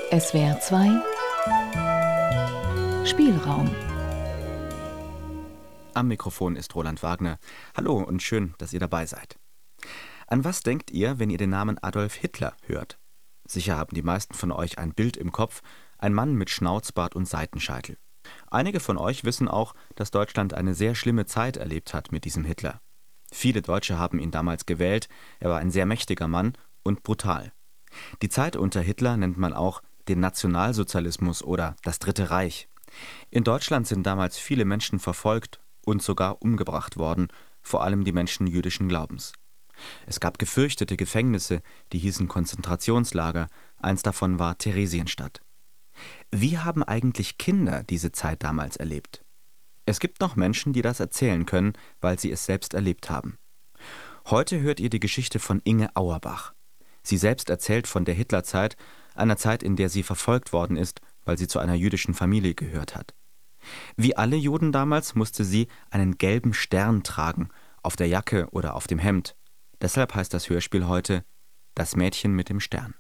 SWR 2 Spielraum. Am Mikrofon ist Roland Wagner. Hallo und schön, dass ihr dabei seid. An was denkt ihr, wenn ihr den Namen Adolf Hitler hört? Sicher haben die meisten von euch ein Bild im Kopf, ein Mann mit Schnauzbart und Seitenscheitel. Einige von euch wissen auch, dass Deutschland eine sehr schlimme Zeit erlebt hat mit diesem Hitler. Viele Deutsche haben ihn damals gewählt, er war ein sehr mächtiger Mann und brutal. Die Zeit unter Hitler nennt man auch den Nationalsozialismus oder das Dritte Reich. In Deutschland sind damals viele Menschen verfolgt und sogar umgebracht worden, vor allem die Menschen jüdischen Glaubens. Es gab gefürchtete Gefängnisse, die hießen Konzentrationslager, eins davon war Theresienstadt. Wie haben eigentlich Kinder diese Zeit damals erlebt? Es gibt noch Menschen, die das erzählen können, weil sie es selbst erlebt haben. Heute hört ihr die Geschichte von Inge Auerbach. Sie selbst erzählt von der Hitlerzeit, einer Zeit, in der sie verfolgt worden ist, weil sie zu einer jüdischen Familie gehört hat. Wie alle Juden damals musste sie einen gelben Stern tragen, auf der Jacke oder auf dem Hemd. Deshalb heißt das Hörspiel heute »Das Mädchen mit dem Stern«.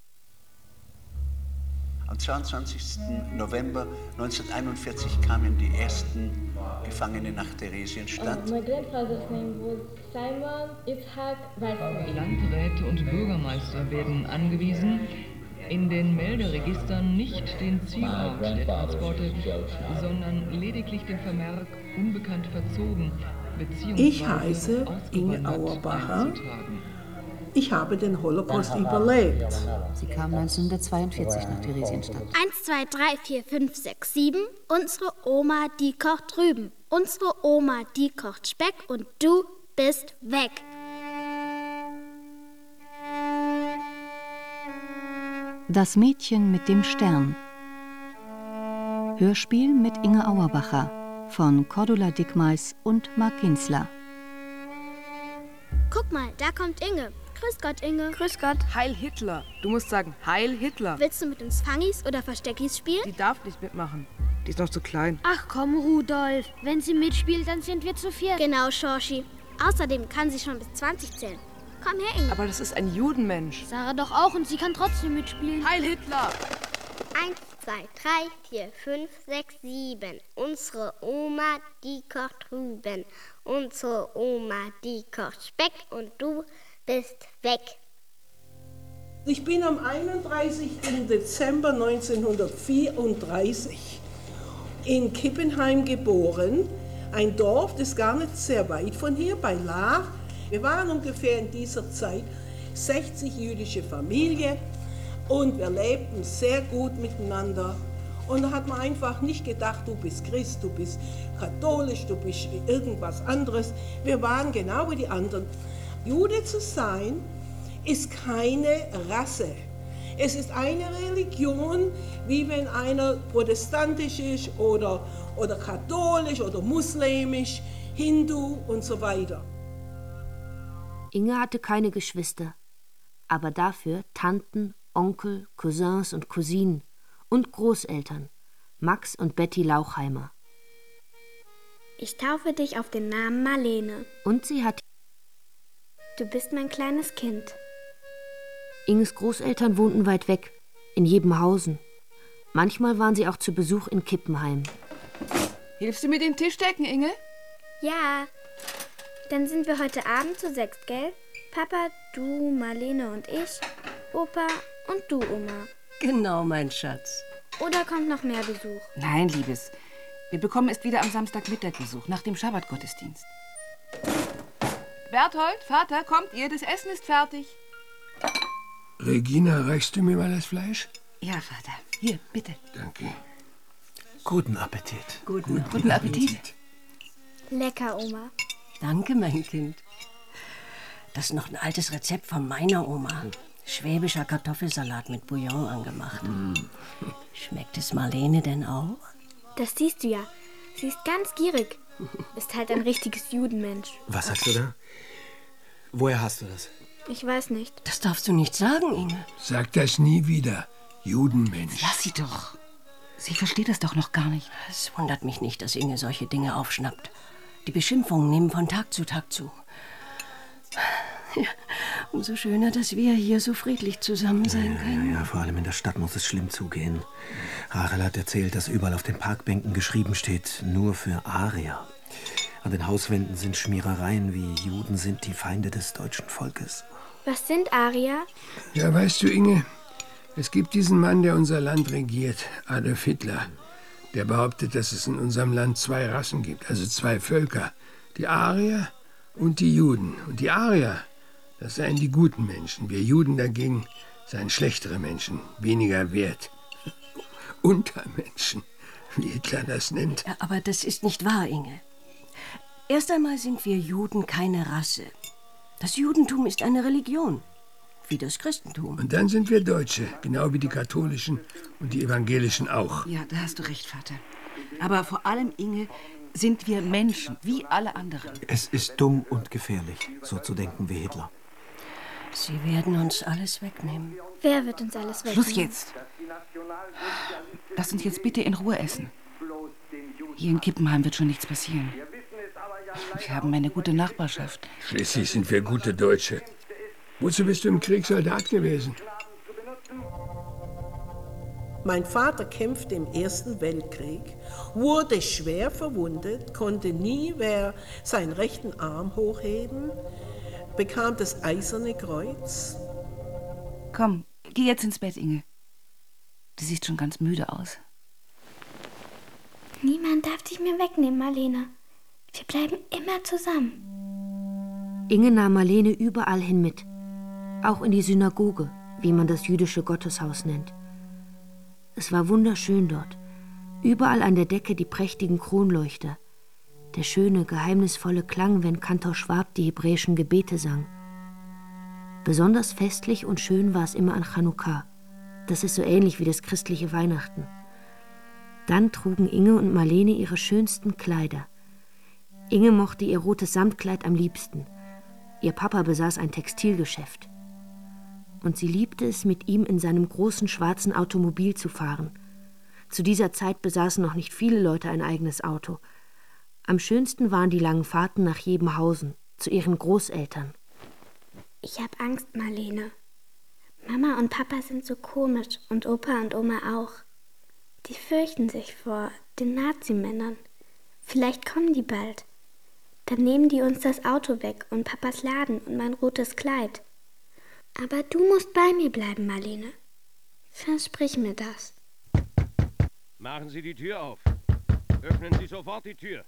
Am 22. November 1941 kamen die ersten Gefangene nach Theresienstadt. My grandfather's name was Simon Itzhak Weissman. Landräte und Bürgermeister werden angewiesen, in den Melderegistern nicht den Zielort der Transporte, sondern lediglich den Vermerk unbekannt verzogen bzw. Ich heiße Inge Auerbacher. Ich habe den Holocaust überlebt. Sie kam 1942 nach Theresienstadt. 1, 2, 3, 4, 5, 6, 7. Unsere Oma, die kocht Rüben. Unsere Oma, die kocht Speck und du bist weg. Das Mädchen mit dem Stern. Hörspiel mit Inge Auerbacher von Cordula Dickmeis und Mark Kinsler. Guck mal, da kommt Inge. Grüß Gott, Inge. Grüß Gott. Heil Hitler. Du musst sagen, Heil Hitler. Willst du mit uns Fangis oder Versteckis spielen? Die darf nicht mitmachen. Die ist noch zu klein. Ach komm, Rudolf. Wenn sie mitspielt, dann sind wir zu viert. Genau, Schorschi. Außerdem kann sie schon bis 20 zählen. Komm her, Inge. Aber das ist ein Judenmensch. Sarah doch auch und sie kann trotzdem mitspielen. Heil Hitler. 1, 2, 3, 4, 5, 6, 7. Unsere Oma, die kocht Rüben. Unsere Oma, die kocht Speck und du bist weg. Ich bin am 31. Dezember 1934 in Kippenheim geboren. Ein Dorf, das gar nicht sehr weit von hier, bei Lahr. Wir waren ungefähr in dieser Zeit 60 jüdische Familien und wir lebten sehr gut miteinander. Und da hat man einfach nicht gedacht, du bist Christ, du bist katholisch, du bist irgendwas anderes. Wir waren genau wie die anderen. Jude zu sein, ist keine Rasse. Es ist eine Religion, wie wenn einer protestantisch ist oder katholisch oder muslimisch, Hindu und so weiter. Inge hatte keine Geschwister, aber dafür Tanten, Onkel, Cousins und Cousinen und Großeltern, Max und Betty Lauchheimer. Ich taufe dich auf den Namen Marlene. Und sie hat... Du bist mein kleines Kind. Inges Großeltern wohnten weit weg, in Jebenhausen. Manchmal waren sie auch zu Besuch in Kippenheim. Hilfst du mir den Tisch decken, Inge? Ja. Dann sind wir heute Abend zu 6, gell? Papa, du, Marlene und ich, Opa und du, Oma. Genau, mein Schatz. Oder kommt noch mehr Besuch? Nein, Liebes. Wir bekommen erst wieder am Samstagmittag Besuch, nach dem Schabbatgottesdienst. Berthold, Vater, kommt ihr? Das Essen ist fertig. Regina, reichst du mir mal das Fleisch? Ja, Vater. Hier, bitte. Danke. Guten Appetit. Guten Appetit. Lecker, Oma. Danke, mein Kind. Das ist noch ein altes Rezept von meiner Oma. Schwäbischer Kartoffelsalat mit Bouillon angemacht. Schmeckt es Marlene denn auch? Das siehst du ja. Sie ist ganz gierig. Ist halt ein richtiges Judenmensch. Was sagst du da? Woher hast du das? Ich weiß nicht. Das darfst du nicht sagen, Inge. Sag das nie wieder, Judenmensch. Lass sie doch. Sie versteht das doch noch gar nicht. Es wundert mich nicht, dass Inge solche Dinge aufschnappt. Die Beschimpfungen nehmen von Tag zu Tag zu. Ja. Umso schöner, dass wir hier so friedlich zusammen sein können. Ja, vor allem in der Stadt muss es schlimm zugehen. Rachel hat erzählt, dass überall auf den Parkbänken geschrieben steht, nur für Arier. An den Hauswänden sind Schmierereien wie Juden sind die Feinde des deutschen Volkes. Was sind Arier? Ja, weißt du, Inge, es gibt diesen Mann, der unser Land regiert, Adolf Hitler. Der behauptet, dass es in unserem Land 2 Rassen gibt, also 2 Völker. Die Arier und die Juden. Und die Arier, das seien die guten Menschen. Wir Juden dagegen seien schlechtere Menschen, weniger wert. Untermenschen, wie Hitler das nennt. Ja, aber das ist nicht wahr, Inge. Erst einmal sind wir Juden keine Rasse. Das Judentum ist eine Religion, wie das Christentum. Und dann sind wir Deutsche, genau wie die Katholischen und die Evangelischen auch. Ja, da hast du recht, Vater. Aber vor allem, Inge, sind wir Menschen, wie alle anderen. Es ist dumm und gefährlich, so zu denken wie Hitler. Sie werden uns alles wegnehmen. Wer wird uns alles wegnehmen? Schluss jetzt. Lass uns jetzt bitte in Ruhe essen. Hier in Kippenheim wird schon nichts passieren. Wir haben eine gute Nachbarschaft. Schließlich sind wir gute Deutsche. Wozu bist du im Krieg Soldat gewesen? Mein Vater kämpfte im Ersten Weltkrieg, wurde schwer verwundet, konnte nie mehr seinen rechten Arm hochheben, bekam das Eiserne Kreuz. Komm, geh jetzt ins Bett, Inge. Du siehst schon ganz müde aus. Niemand darf dich mir wegnehmen, Marlene. Wir bleiben immer zusammen. Inge nahm Marlene überall hin mit. Auch in die Synagoge, wie man das jüdische Gotteshaus nennt. Es war wunderschön dort. Überall an der Decke die prächtigen Kronleuchter. Der schöne, geheimnisvolle Klang, wenn Kantor Schwab die hebräischen Gebete sang. Besonders festlich und schön war es immer an Chanukka. Das ist so ähnlich wie das christliche Weihnachten. Dann trugen Inge und Marlene ihre schönsten Kleider. Inge mochte ihr rotes Samtkleid am liebsten. Ihr Papa besaß ein Textilgeschäft. Und sie liebte es, mit ihm in seinem großen schwarzen Automobil zu fahren. Zu dieser Zeit besaßen noch nicht viele Leute ein eigenes Auto. Am schönsten waren die langen Fahrten nach Jebenhausen, zu ihren Großeltern. Ich hab Angst, Marlene. Mama und Papa sind so komisch und Opa und Oma auch. Die fürchten sich vor den Nazimännern. Vielleicht kommen die bald. Dann nehmen die uns das Auto weg und Papas Laden und mein rotes Kleid. Aber du musst bei mir bleiben, Marlene. Versprich mir das. Machen Sie die Tür auf. Öffnen Sie sofort die Tür.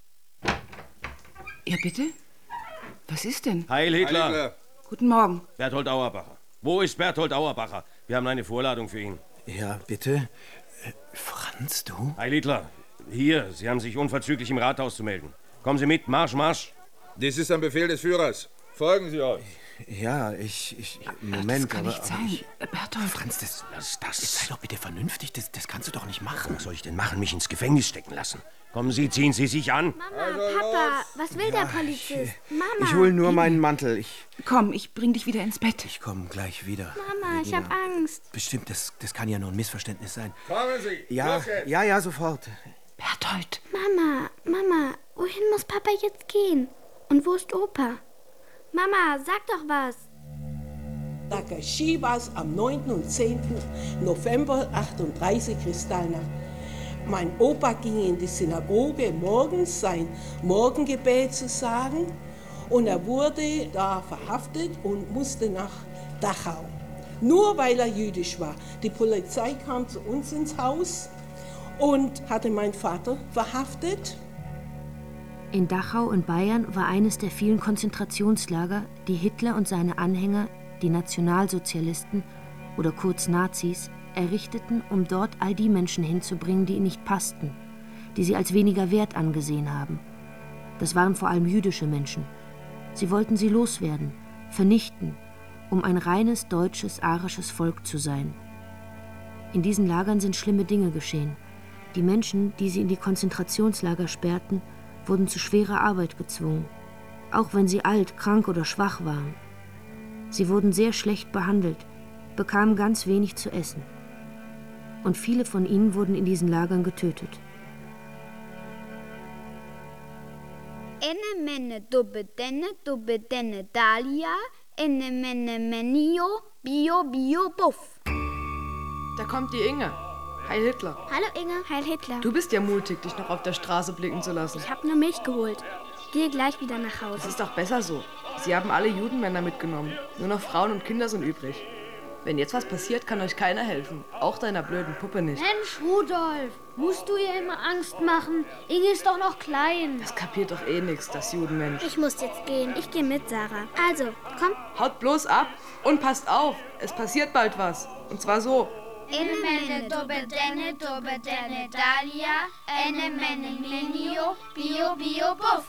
Ja, bitte? Was ist denn? Heil Hitler. Heil Hitler. Guten Morgen. Berthold Auerbacher. Wo ist Berthold Auerbacher? Wir haben eine Vorladung für ihn. Ja, bitte. Franz, du? Heil Hitler. Hier, Sie haben sich unverzüglich im Rathaus zu melden. Kommen Sie mit, Marsch, Marsch. Dies ist ein Befehl des Führers. Folgen Sie euch. Ja, Moment, das kann nicht sein. Berthold. Franz, Lass das. Jetzt sei doch bitte vernünftig, das kannst du doch nicht machen. Was soll ich denn machen? Mich ins Gefängnis stecken lassen? Kommen Sie, ziehen Sie sich an. Mama, Papa, was will der Polizist? Mama. Ich hol nur meinen Mantel. Komm, ich bring dich wieder ins Bett. Ich komme gleich wieder. Mama, ich hab Angst. Bestimmt, das kann ja nur ein Missverständnis sein. Fahren Sie. Ja, sofort. Berthold. Mama, wohin muss Papa jetzt gehen? Und wo ist Opa? Mama, sag doch was. Da geschah was am 9. und 10. November 38 Kristallnacht. Mein Opa ging in die Synagoge morgens sein Morgengebet zu sagen und er wurde da verhaftet und musste nach Dachau. Nur weil er jüdisch war. Die Polizei kam zu uns ins Haus und hatte meinen Vater verhaftet. In Dachau in Bayern war eines der vielen Konzentrationslager, die Hitler und seine Anhänger, die Nationalsozialisten oder kurz Nazis, errichteten, um dort all die Menschen hinzubringen, die ihnen nicht passten, die sie als weniger wert angesehen haben. Das waren vor allem jüdische Menschen. Sie wollten sie loswerden, vernichten, um ein reines deutsches, arisches Volk zu sein. In diesen Lagern sind schlimme Dinge geschehen. Die Menschen, die sie in die Konzentrationslager sperrten, wurden zu schwerer Arbeit gezwungen, auch wenn sie alt, krank oder schwach waren. Sie wurden sehr schlecht behandelt, bekamen ganz wenig zu essen. Und viele von ihnen wurden in diesen Lagern getötet. Ene mene dubbe denne Dalia, Enne, menne, menio, bio, bio, buff. Da kommt die Inge. Heil Hitler. Hallo Inge, Heil Hitler. Du bist ja mutig, dich noch auf der Straße blicken zu lassen. Ich habe nur Milch geholt. Gehe gleich wieder nach Hause. Das ist doch besser so. Sie haben alle Judenmänner mitgenommen. Nur noch Frauen und Kinder sind übrig. Wenn jetzt was passiert, kann euch keiner helfen. Auch deiner blöden Puppe nicht. Mensch, Rudolf, musst du ihr immer Angst machen? Inge ist doch noch klein. Das kapiert doch eh nichts, das Judenmensch. Ich muss jetzt gehen. Ich gehe mit, Sarah. Also, komm. Haut bloß ab und passt auf. Es passiert bald was. Und zwar so. Ene mene dobedene dalia, ene mene menio, bio, bio, buff.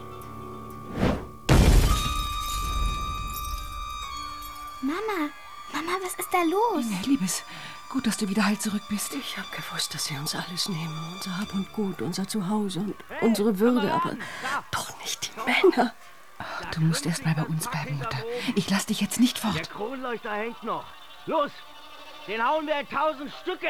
Mama, was ist da los? Inge, Liebes, gut, dass du wieder heil zurück bist. Ich habe gewusst, dass sie uns alles nehmen. Unser Hab und Gut, unser Zuhause und unsere Würde, aber doch nicht die Männer. Ach, du musst erst mal bei uns bleiben, Mutter. Ich lass dich jetzt nicht fort. Der Kronleuchter hängt noch. Los, den hauen wir in 1000 Stücke.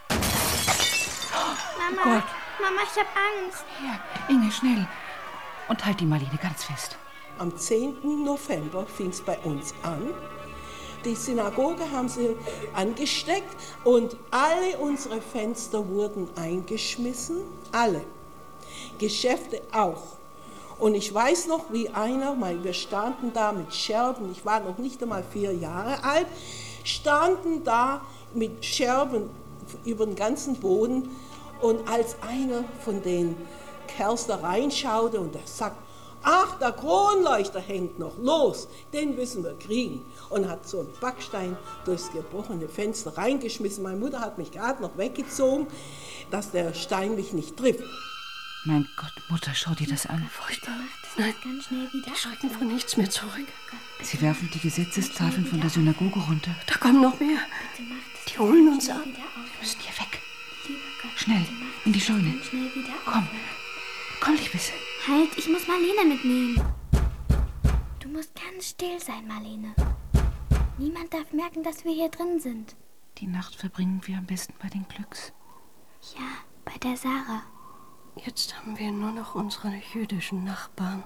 Mama, ich hab Angst. Ja, Inge, schnell. Und halt die Marlene ganz fest. Am 10. November fing es bei uns an. Die Synagoge haben sie angesteckt und alle unsere Fenster wurden eingeschmissen. Alle. Geschäfte auch. Und ich weiß noch, wie wir standen da mit Scherben, ich war noch nicht einmal 4 Jahre alt, standen da mit Scherben über den ganzen Boden. Und als einer von den Kerls da reinschaute und er sagt, ach, der Kronleuchter hängt noch, los, den müssen wir kriegen. Und hat so einen Backstein durchs gebrochene Fenster reingeschmissen. Meine Mutter hat mich gerade noch weggezogen, dass der Stein mich nicht trifft. Mein Gott, Mutter, schau dir das an. Furchtbar. Nein, ganz schnell wieder. Die schrecken vor nichts mehr zurück. Sie werfen die Gesetzestafeln von der Synagoge runter. Da kommen noch mehr. Die holen uns ab. Wir müssen hier weg. Schnell, in die Scheune. Komm, Liebes. Halt, ich muss Marlene mitnehmen. Du musst ganz still sein, Marlene. Niemand darf merken, dass wir hier drin sind. Die Nacht verbringen wir am besten bei den Glücks. Ja, bei der Sarah. Jetzt haben wir nur noch unsere jüdischen Nachbarn.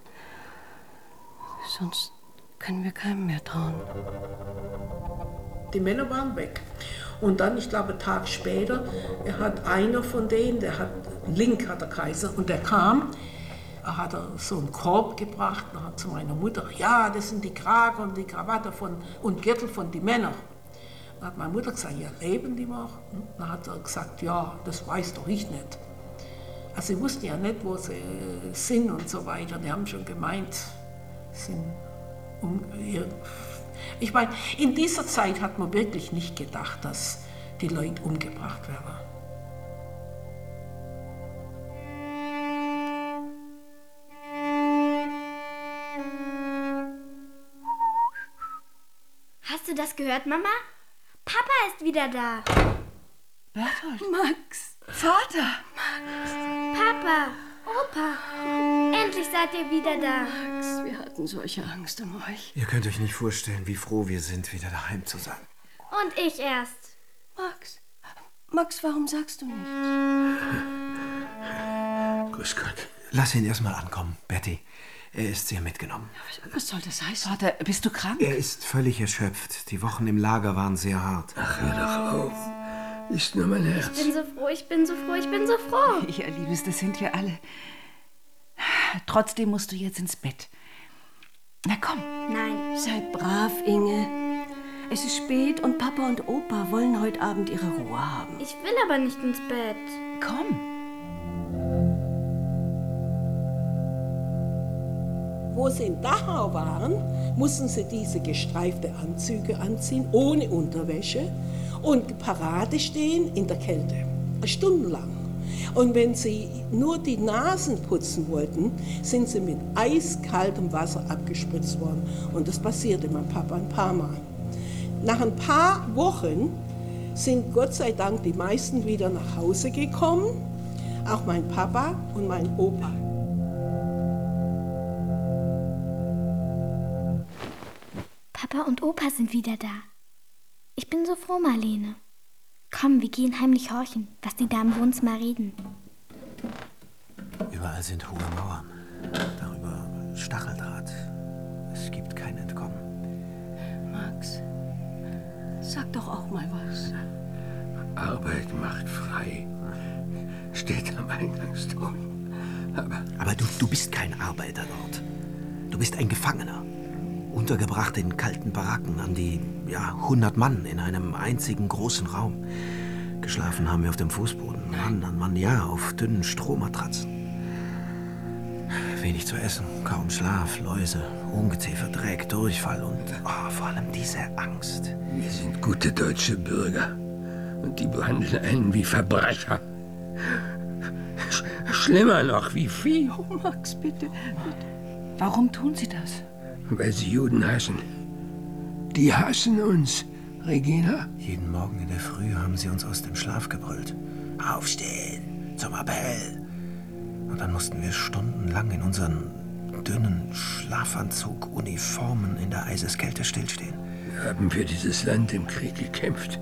Sonst können wir keinem mehr trauen. Die Männer waren weg. Und dann, ich glaube, einen Tag später, hat einer von denen, Link hat der Kaiser, und der kam, hat so einen Korb gebracht, und hat zu meiner Mutter, ja, das sind die Kragen und die Krawatte und Gürtel von den Männern. Dann hat meine Mutter gesagt, ja, leben die noch? Dann hat er gesagt, ja, das weiß doch ich nicht. Also sie wussten ja nicht, wo sie sind und so weiter. Die haben schon gemeint, ich meine, in dieser Zeit hat man wirklich nicht gedacht, dass die Leute umgebracht werden. Hast du das gehört, Mama? Papa ist wieder da. Berthold. Max. Vater. Max. Papa. Opa. Endlich seid ihr wieder da. Max, wir hatten solche Angst um euch. Ihr könnt euch nicht vorstellen, wie froh wir sind, wieder daheim zu sein. Und ich erst. Max, warum sagst du nichts? Grüß Gott. Lass ihn erst mal ankommen, Betty. Er ist sehr mitgenommen. Was soll das heißen? Vater, bist du krank? Er ist völlig erschöpft. Die Wochen im Lager waren sehr hart. Ach, hör doch auf. Ist nur mein Herz. Ich bin so froh, ich bin so froh, ich bin so froh. Ja, Liebes, das sind wir alle. Trotzdem musst du jetzt ins Bett. Na komm. Nein. Sei brav, Inge. Es ist spät und Papa und Opa wollen heute Abend ihre Ruhe haben. Ich will aber nicht ins Bett. Komm. Wo sie in Dachau waren, mussten sie diese gestreifte Anzüge anziehen, ohne Unterwäsche und Parade stehen in der Kälte, stundenlang. Und wenn sie nur die Nasen putzen wollten, sind sie mit eiskaltem Wasser abgespritzt worden. Und das passierte meinem Papa ein paar Mal. Nach ein paar Wochen sind Gott sei Dank die meisten wieder nach Hause gekommen, auch mein Papa und mein Opa. Papa und Opa sind wieder da. Ich bin so froh, Marlene. Komm, wir gehen heimlich horchen, was die da im Wohnzimmer reden. Überall sind hohe Mauern. Darüber Stacheldraht. Es gibt kein Entkommen. Sag doch auch mal was. Arbeit macht frei. Steht am Eingangstor. Aber du bist kein Arbeiter dort. Du bist ein Gefangener. Untergebracht in kalten Baracken an die 100 Mann in einem einzigen großen Raum. Geschlafen haben wir auf dem Fußboden. Mann an Mann, auf dünnen Strohmatratzen. Wenig zu essen, kaum Schlaf, Läuse, Ungeziefer, Dreck, Durchfall und vor allem diese Angst. Wir sind gute deutsche Bürger und die behandeln einen wie Verbrecher. Schlimmer noch, wie Vieh. Oh, Max, bitte. Warum tun sie das? Weil sie Juden hassen. Die hassen uns, Regina. Jeden Morgen in der Früh haben sie uns aus dem Schlaf gebrüllt. Aufstehen, zum Appell. Und dann mussten wir stundenlang in unseren dünnen Schlafanzug-Uniformen in der Eiseskälte stillstehen. Wir haben für dieses Land im Krieg gekämpft.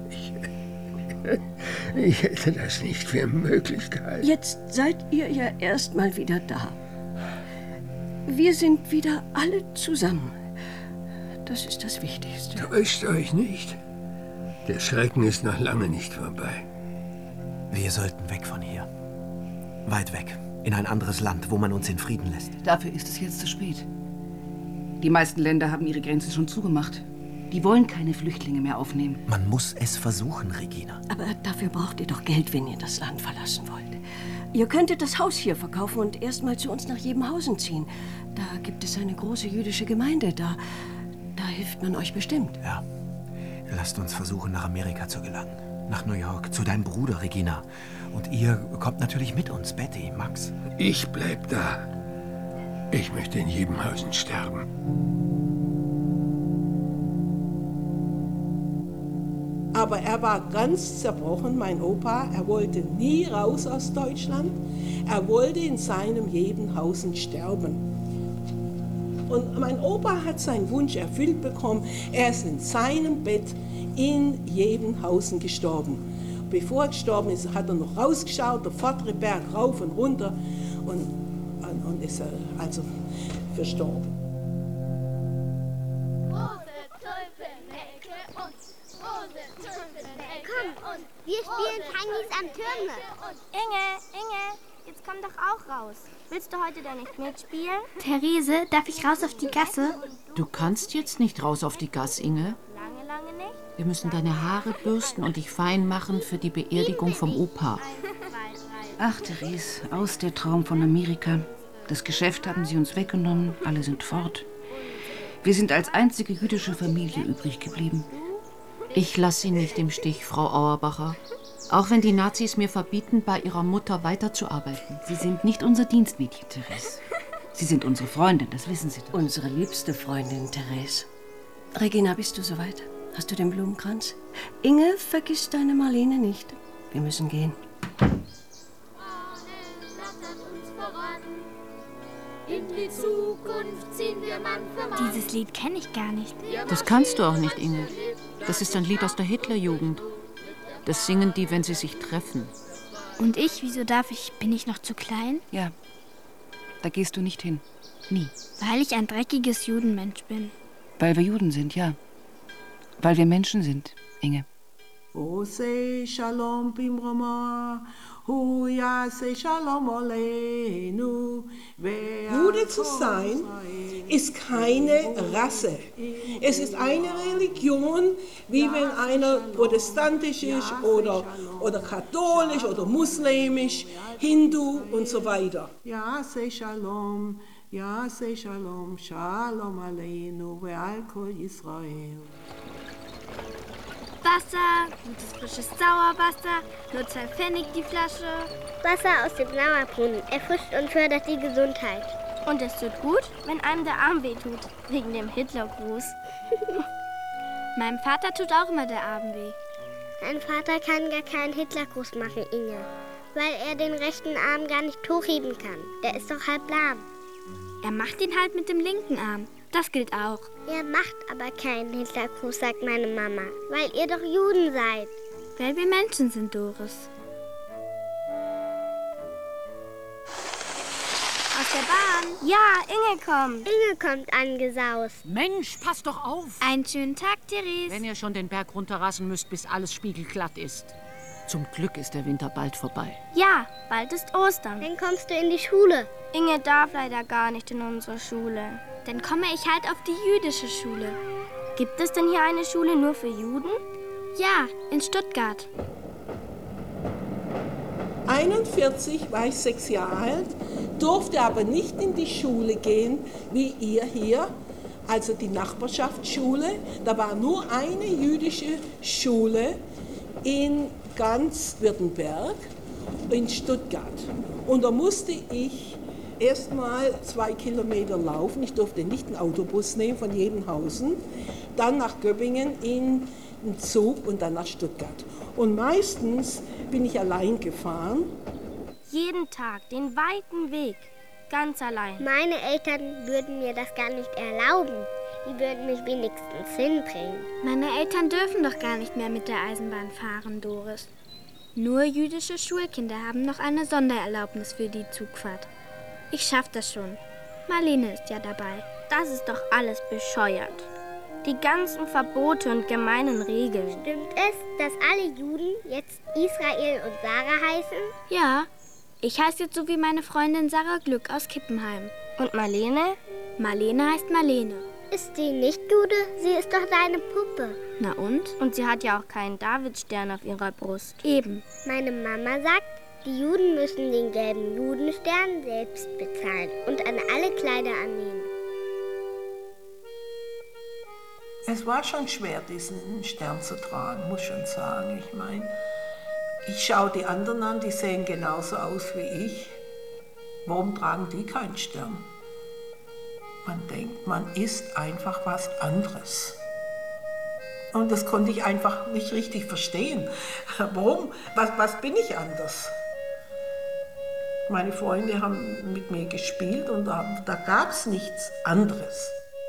Ich hätte das nicht für möglich gehalten. Jetzt seid ihr ja erst mal wieder da. Wir sind wieder alle zusammen. Das ist das Wichtigste. Täuscht euch nicht. Der Schrecken ist noch lange nicht vorbei. Wir sollten weg von hier. Weit weg. In ein anderes Land, wo man uns in Frieden lässt. Dafür ist es jetzt zu spät. Die meisten Länder haben ihre Grenzen schon zugemacht. Die wollen keine Flüchtlinge mehr aufnehmen. Man muss es versuchen, Regina. Aber dafür braucht ihr doch Geld, wenn ihr das Land verlassen wollt. Ihr könntet das Haus hier verkaufen und erst mal zu uns nach Jebenhausen ziehen. Da gibt es eine große jüdische Gemeinde. Da hilft man euch bestimmt. Ja. Lasst uns versuchen, nach Amerika zu gelangen. Nach New York, zu deinem Bruder, Regina. Und ihr kommt natürlich mit uns, Betty, Max. Ich bleib da. Ich möchte in Jebenhausen sterben. Aber er war ganz zerbrochen, mein Opa. Er wollte nie raus aus Deutschland. Er wollte in seinem Jebenhausen sterben. Und mein Opa hat seinen Wunsch erfüllt bekommen. Er ist in seinem Bett in Jebenhausen gestorben. Bevor er gestorben ist, hat er noch rausgeschaut, der vordere Berg rauf und runter und ist also verstorben. Komm, wir spielen Tainis am Türme. Inge, jetzt komm doch auch raus. Willst du heute da nicht mitspielen? Therese, darf ich raus auf die Gasse? Du kannst jetzt nicht raus auf die Gasse, Inge. Lange nicht? Wir müssen deine Haare bürsten und dich fein machen für die Beerdigung vom Opa. Ach, Therese, aus der Traum von Amerika. Das Geschäft haben sie uns weggenommen, alle sind fort. Wir sind als einzige jüdische Familie übrig geblieben. Ich lasse Sie nicht im Stich, Frau Auerbacher. Auch wenn die Nazis mir verbieten, bei ihrer Mutter weiterzuarbeiten. Sie sind nicht unser Dienstmädchen, Therese. Sie sind unsere Freundin, das wissen Sie doch. Unsere liebste Freundin, Therese. Regina, bist du soweit? Hast du den Blumenkranz? Inge, vergiss deine Marlene nicht. Wir müssen gehen. In die Zukunft ziehen wir Mann für Mann. Dieses Lied kenne ich gar nicht. Das kannst du auch nicht, Inge. Das ist ein Lied aus der Hitlerjugend. Das singen die, wenn sie sich treffen. Und ich, wieso darf ich? Bin ich noch zu klein? Ja, da gehst du nicht hin. Nie. Weil ich ein dreckiges Judenmensch bin. Weil wir Juden sind, ja. Weil wir Menschen sind, Inge. Ose Shalom Bimrama, Hu Yase Shalom Aleinu. Jude zu sein ist keine Rasse. Es ist eine Religion, wie wenn einer protestantisch ist oder katholisch oder muslimisch, Hindu und so weiter. Yase Shalom, Shalom Aleinu, ve'al kol Yisrael. Wasser, gutes frisches Sauerwasser, nur 2 Pfennig die Flasche. Wasser aus dem Sauerbrunnen erfrischt und fördert die Gesundheit. Und es tut gut, wenn einem der Arm wehtut, wegen dem Hitlergruß. Meinem Vater tut auch immer der Arm weh. Dein Vater kann gar keinen Hitlergruß machen, Inge, weil er den rechten Arm gar nicht hochheben kann. Der ist doch halb lahm. Er macht ihn halt mit dem linken Arm. Das gilt auch. Ihr macht aber keinen Hitlergruß, sagt meine Mama, weil ihr doch Juden seid. Weil wir Menschen sind, Doris. Aus der Bahn. Ja, Inge kommt. Inge kommt angesaust. Mensch, pass doch auf. Einen schönen Tag, Therese. Wenn ihr schon den Berg runterrasen müsst, bis alles spiegelglatt ist. Zum Glück ist der Winter bald vorbei. Ja, bald ist Ostern. Dann kommst du in die Schule. Inge darf leider gar nicht in unsere Schule. Dann komme ich halt auf die jüdische Schule. Gibt es denn hier eine Schule nur für Juden? Ja, in Stuttgart. 41 war ich 6 Jahre alt, durfte aber nicht in die Schule gehen, wie ihr hier, also die Nachbarschaftsschule. Da war nur eine jüdische Schule in ganz Württemberg, in Stuttgart. Und da musste ich erst mal 2 Kilometer laufen. Ich durfte nicht einen Autobus nehmen von Jedenhausen, dann nach Göppingen in einen Zug und dann nach Stuttgart. Und meistens bin ich allein gefahren. Jeden Tag, den weiten Weg, ganz allein. Meine Eltern würden mir das gar nicht erlauben. Die würden mich wenigstens hinbringen. Meine Eltern dürfen doch gar nicht mehr mit der Eisenbahn fahren, Doris. Nur jüdische Schulkinder haben noch eine Sondererlaubnis für die Zugfahrt. Ich schaff das schon. Marlene ist ja dabei. Das ist doch alles bescheuert. Die ganzen Verbote und gemeinen Regeln. Stimmt es, dass alle Juden jetzt Israel und Sarah heißen? Ja, ich heiße jetzt so wie meine Freundin Sarah Glück aus Kippenheim. Und Marlene? Marlene heißt Marlene. Ist sie nicht Jude? Sie ist doch deine Puppe. Na und? Und sie hat ja auch keinen Davidstern auf ihrer Brust. Eben. Meine Mama sagt, die Juden müssen den gelben Judenstern selbst bezahlen und an alle Kleider annähen. Es war schon schwer, diesen Stern zu tragen, muss schon sagen. Ich meine, ich schaue die anderen an, die sehen genauso aus wie ich. Warum tragen die keinen Stern? Man denkt, man ist einfach was anderes. Und das konnte ich einfach nicht richtig verstehen. Warum? Was bin ich anders? Meine Freunde haben mit mir gespielt und da gab es nichts anderes.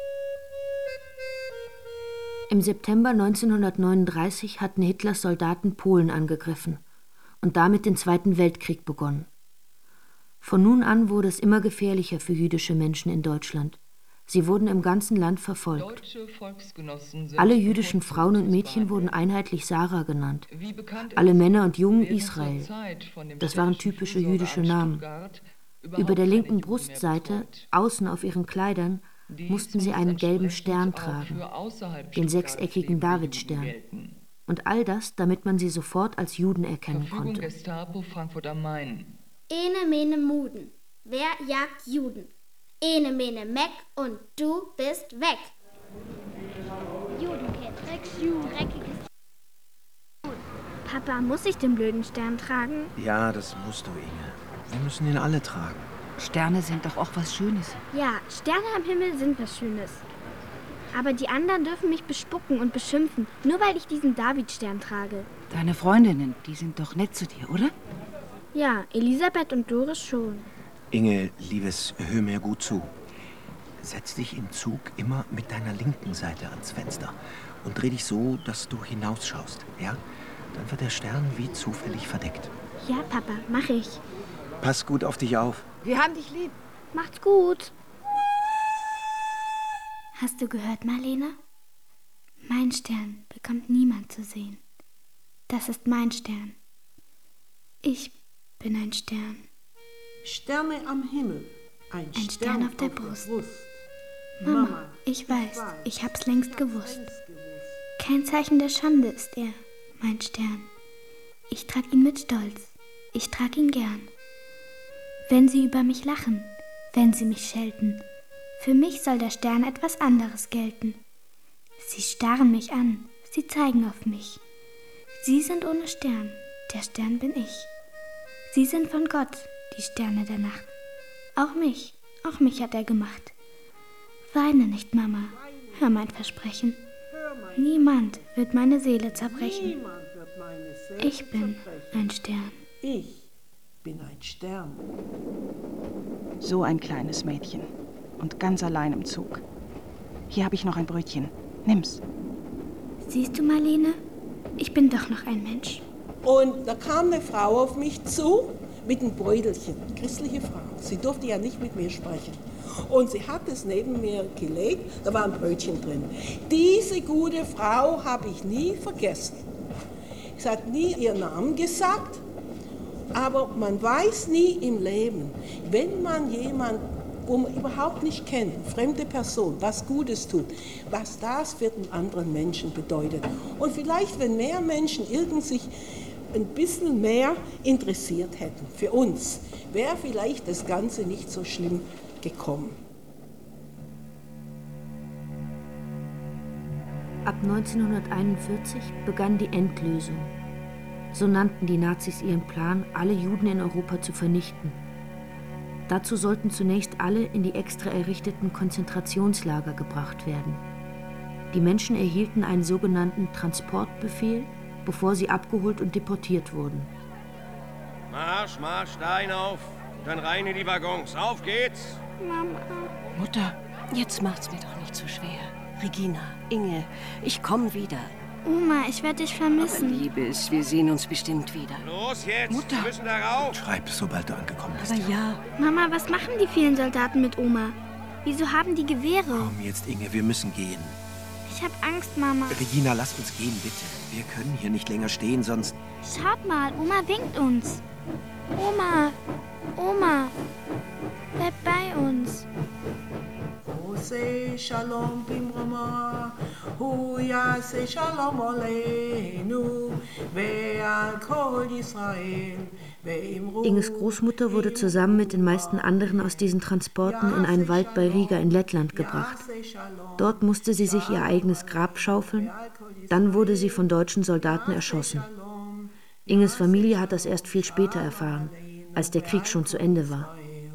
Im September 1939 hatten Hitlers Soldaten Polen angegriffen und damit den Zweiten Weltkrieg begonnen. Von nun an wurde es immer gefährlicher für jüdische Menschen in Deutschland. Sie wurden im ganzen Land verfolgt. Alle jüdischen Frauen und Mädchen wurden einheitlich Sarah genannt. Alle Männer und Jungen Israel. Das waren typische jüdische Namen. Über der linken Brustseite, außen auf ihren Kleidern, mussten sie einen gelben Stern tragen, den sechseckigen Davidstern. Und all das, damit man sie sofort als Juden erkennen konnte. Gestapo Frankfurt am Main. Ene mene Muden. Wer jagt Juden? Ene mene Meck und du bist weg. Judenkind, dreckiges. Papa, muss ich den blöden Stern tragen? Ja, das musst du, Inge. Wir müssen ihn alle tragen. Sterne sind doch auch was Schönes. Ja, Sterne am Himmel sind was Schönes. Aber die anderen dürfen mich bespucken und beschimpfen, nur weil ich diesen Davidstern trage. Deine Freundinnen, die sind doch nett zu dir, oder? Ja, Elisabeth und Doris schon. Inge, Liebes, hör mir gut zu. Setz dich im Zug immer mit deiner linken Seite ans Fenster und dreh dich so, dass du hinausschaust, ja? Dann wird der Stern wie zufällig verdeckt. Ja, Papa, mach ich. Pass gut auf dich auf. Wir haben dich lieb. Macht's gut. Hast du gehört, Marlene? Mein Stern bekommt niemand zu sehen. Das ist mein Stern. Ich bin ein Stern. Sterne am Himmel. Ein Stern auf der Brust. Mama, ich weiß, ich hab's längst gewusst. Kein Zeichen der Schande ist er, mein Stern. Ich trag ihn mit Stolz. Ich trag ihn gern. Wenn sie über mich lachen, wenn sie mich schelten, für mich soll der Stern etwas anderes gelten. Sie starren mich an, sie zeigen auf mich. Sie sind ohne Stern, der Stern bin ich. Sie sind von Gott, die Sterne der Nacht. Auch mich hat er gemacht. Weine nicht, Mama, hör mein Versprechen. Niemand wird meine Seele zerbrechen. Ich bin ein Stern. Ich bin ein Stern. So ein kleines Mädchen und ganz allein im Zug. Hier habe ich noch ein Brötchen. Nimm's. Siehst du, Marlene? Ich bin doch noch ein Mensch. Und da kam eine Frau auf mich zu mit einem Beutelchen, christliche Frau. Sie durfte ja nicht mit mir sprechen. Und sie hat es neben mir gelegt, da war ein Brötchen drin. Diese gute Frau habe ich nie vergessen. Sie hat nie ihren Namen gesagt, aber man weiß nie im Leben, wenn man jemanden, wo man überhaupt nicht kennt, fremde Person, was Gutes tut, was das für den anderen Menschen bedeutet. Und vielleicht, wenn mehr Menschen sich ein bisschen mehr interessiert hätten für uns, wäre vielleicht das Ganze nicht so schlimm gekommen. Ab 1941 begann die Endlösung. So nannten die Nazis ihren Plan, alle Juden in Europa zu vernichten. Dazu sollten zunächst alle in die extra errichteten Konzentrationslager gebracht werden. Die Menschen erhielten einen sogenannten Transportbefehl, bevor sie abgeholt und deportiert wurden. Marsch, Marsch, Stein auf, dann rein in die Waggons. Auf geht's! Mama. Mutter, jetzt macht's mir doch nicht so schwer. Regina, Inge, ich komme wieder. Oma, ich werde dich vermissen. Aber Liebes, wir sehen uns bestimmt wieder. Los jetzt, Mutter. wir müssen da rauf. Schreib, sobald du angekommen bist. Aber ja. Mama, was machen die vielen Soldaten mit Oma? Wieso haben die Gewehre? Komm jetzt, Inge, wir müssen gehen. Ich habe Angst, Mama. Regina, lass uns gehen, bitte. Wir können hier nicht länger stehen, sonst... Schaut mal, Oma winkt uns. Oma, Oma, bleib bei uns. Shalom bimrama, huya se shalom aleinu, ve'al kol Yisrael, ve'imru. Inges Großmutter wurde zusammen mit den meisten anderen aus diesen Transporten in einen Wald bei Riga in Lettland gebracht. Dort musste sie sich ihr eigenes Grab schaufeln, dann wurde sie von deutschen Soldaten erschossen. Inges Familie hat das erst viel später erfahren, als der Krieg schon zu Ende war.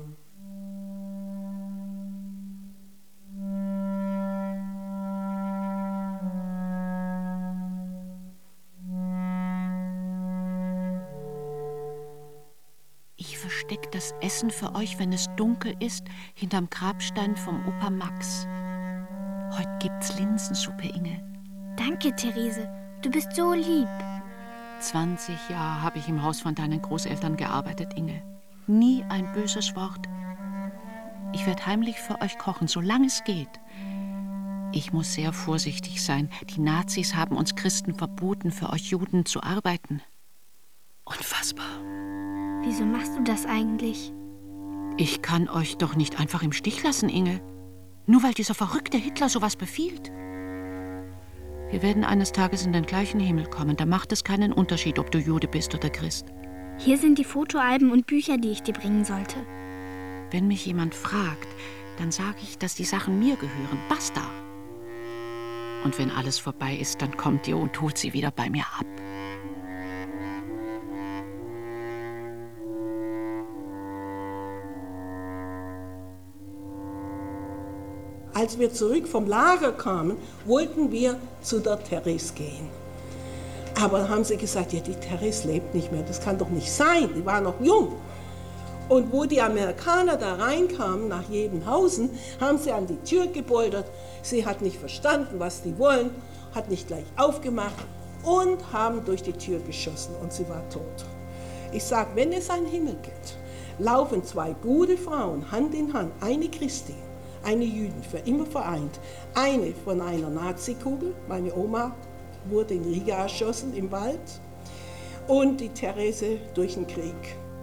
Ich verstecke das Essen für euch, wenn es dunkel ist, hinterm Grabstein vom Opa Max. Heute gibt's Linsensuppe, Inge. Danke, Therese. Du bist so lieb. 20 Jahre habe ich im Haus von deinen Großeltern gearbeitet, Inge. Nie ein böses Wort. Ich werde heimlich für euch kochen, solange es geht. Ich muss sehr vorsichtig sein. Die Nazis haben uns Christen verboten, für euch Juden zu arbeiten. Unfassbar. Wieso machst du das eigentlich? Ich kann euch doch nicht einfach im Stich lassen, Inge. Nur weil dieser verrückte Hitler sowas befiehlt. Wir werden eines Tages in den gleichen Himmel kommen. Da macht es keinen Unterschied, ob du Jude bist oder Christ. Hier sind die Fotoalben und Bücher, die ich dir bringen sollte. Wenn mich jemand fragt, dann sage ich, dass die Sachen mir gehören. Basta. Und wenn alles vorbei ist, dann kommt ihr und holt sie wieder bei mir ab. Als wir zurück vom Lager kamen, wollten wir zu der Therese gehen. Aber dann haben sie gesagt, ja, die Therese lebt nicht mehr, das kann doch nicht sein, die war noch jung. Und wo die Amerikaner da reinkamen, nach Jebenhausen, haben sie an die Tür geboltert. Sie hat nicht verstanden, was die wollen, hat nicht gleich aufgemacht und haben durch die Tür geschossen und sie war tot. Ich sage, wenn es einen Himmel gibt, laufen zwei gute Frauen Hand in Hand, eine Christin, eine Jüdin, für immer vereint. Eine von einer Nazikugel, meine Oma wurde in Riga erschossen im Wald, und die Therese durch den Krieg.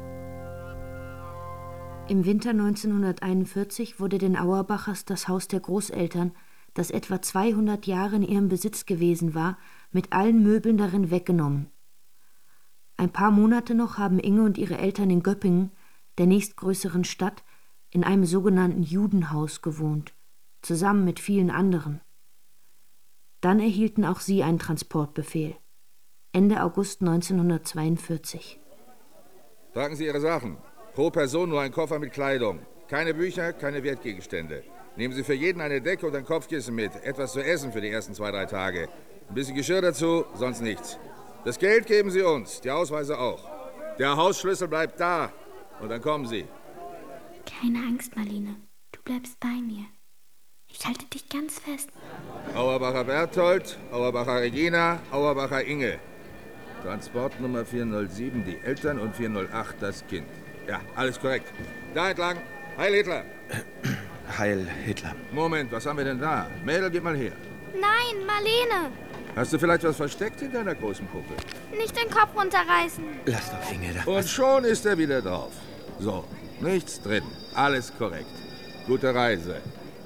Im Winter 1941 wurde den Auerbachers das Haus der Großeltern, das etwa 200 Jahre in ihrem Besitz gewesen war, mit allen Möbeln darin weggenommen. Ein paar Monate noch haben Inge und ihre Eltern in Göppingen, der nächstgrößeren Stadt, in einem sogenannten Judenhaus gewohnt, zusammen mit vielen anderen. Dann erhielten auch sie einen Transportbefehl. Ende August 1942. Tragen Sie Ihre Sachen. Pro Person nur ein Koffer mit Kleidung. Keine Bücher, keine Wertgegenstände. Nehmen Sie für jeden eine Decke und ein Kopfkissen mit. Etwas zu essen für die ersten 2-3 Tage. Ein bisschen Geschirr dazu, sonst nichts. Das Geld geben Sie uns, die Ausweise auch. Der Hausschlüssel bleibt da. Und dann kommen Sie. Keine Angst, Marlene. Du bleibst bei mir. Ich halte dich ganz fest. Auerbacher Berthold, Auerbacher Regina, Auerbacher Inge. Transportnummer 407 die Eltern und 408 das Kind. Ja, alles korrekt. Da entlang. Heil Hitler. Heil Hitler. Moment, was haben wir denn da? Mädel, gib mal her. Nein, Marlene. Hast du vielleicht was versteckt in deiner großen Puppe? Nicht den Kopf runterreißen. Lass doch, Inge. Und schon ist er wieder drauf. So, nichts drin. Alles korrekt. Gute Reise.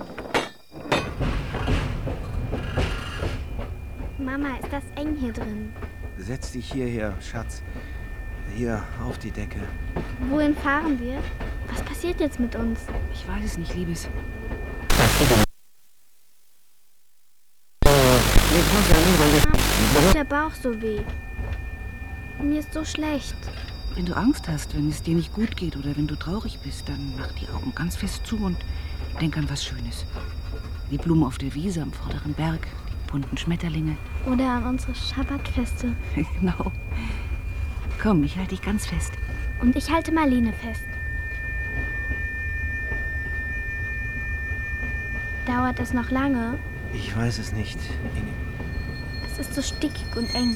Mama, ist das eng hier drin? Setz dich hierher, Schatz. Hier, auf die Decke. Wohin fahren wir? Was passiert jetzt mit uns? Ich weiß es nicht, Liebes. Mir tut der Bauch so weh. Mir ist so schlecht. Wenn du Angst hast, wenn es dir nicht gut geht oder wenn du traurig bist, dann mach die Augen ganz fest zu und denk an was Schönes. Die Blumen auf der Wiese am vorderen Berg, die bunten Schmetterlinge. Oder an unsere Schabbatfeste. Genau. Komm, ich halte dich ganz fest. Und ich halte Marlene fest. Dauert es noch lange? Ich weiß es nicht, Inge. Es ist so stickig und eng.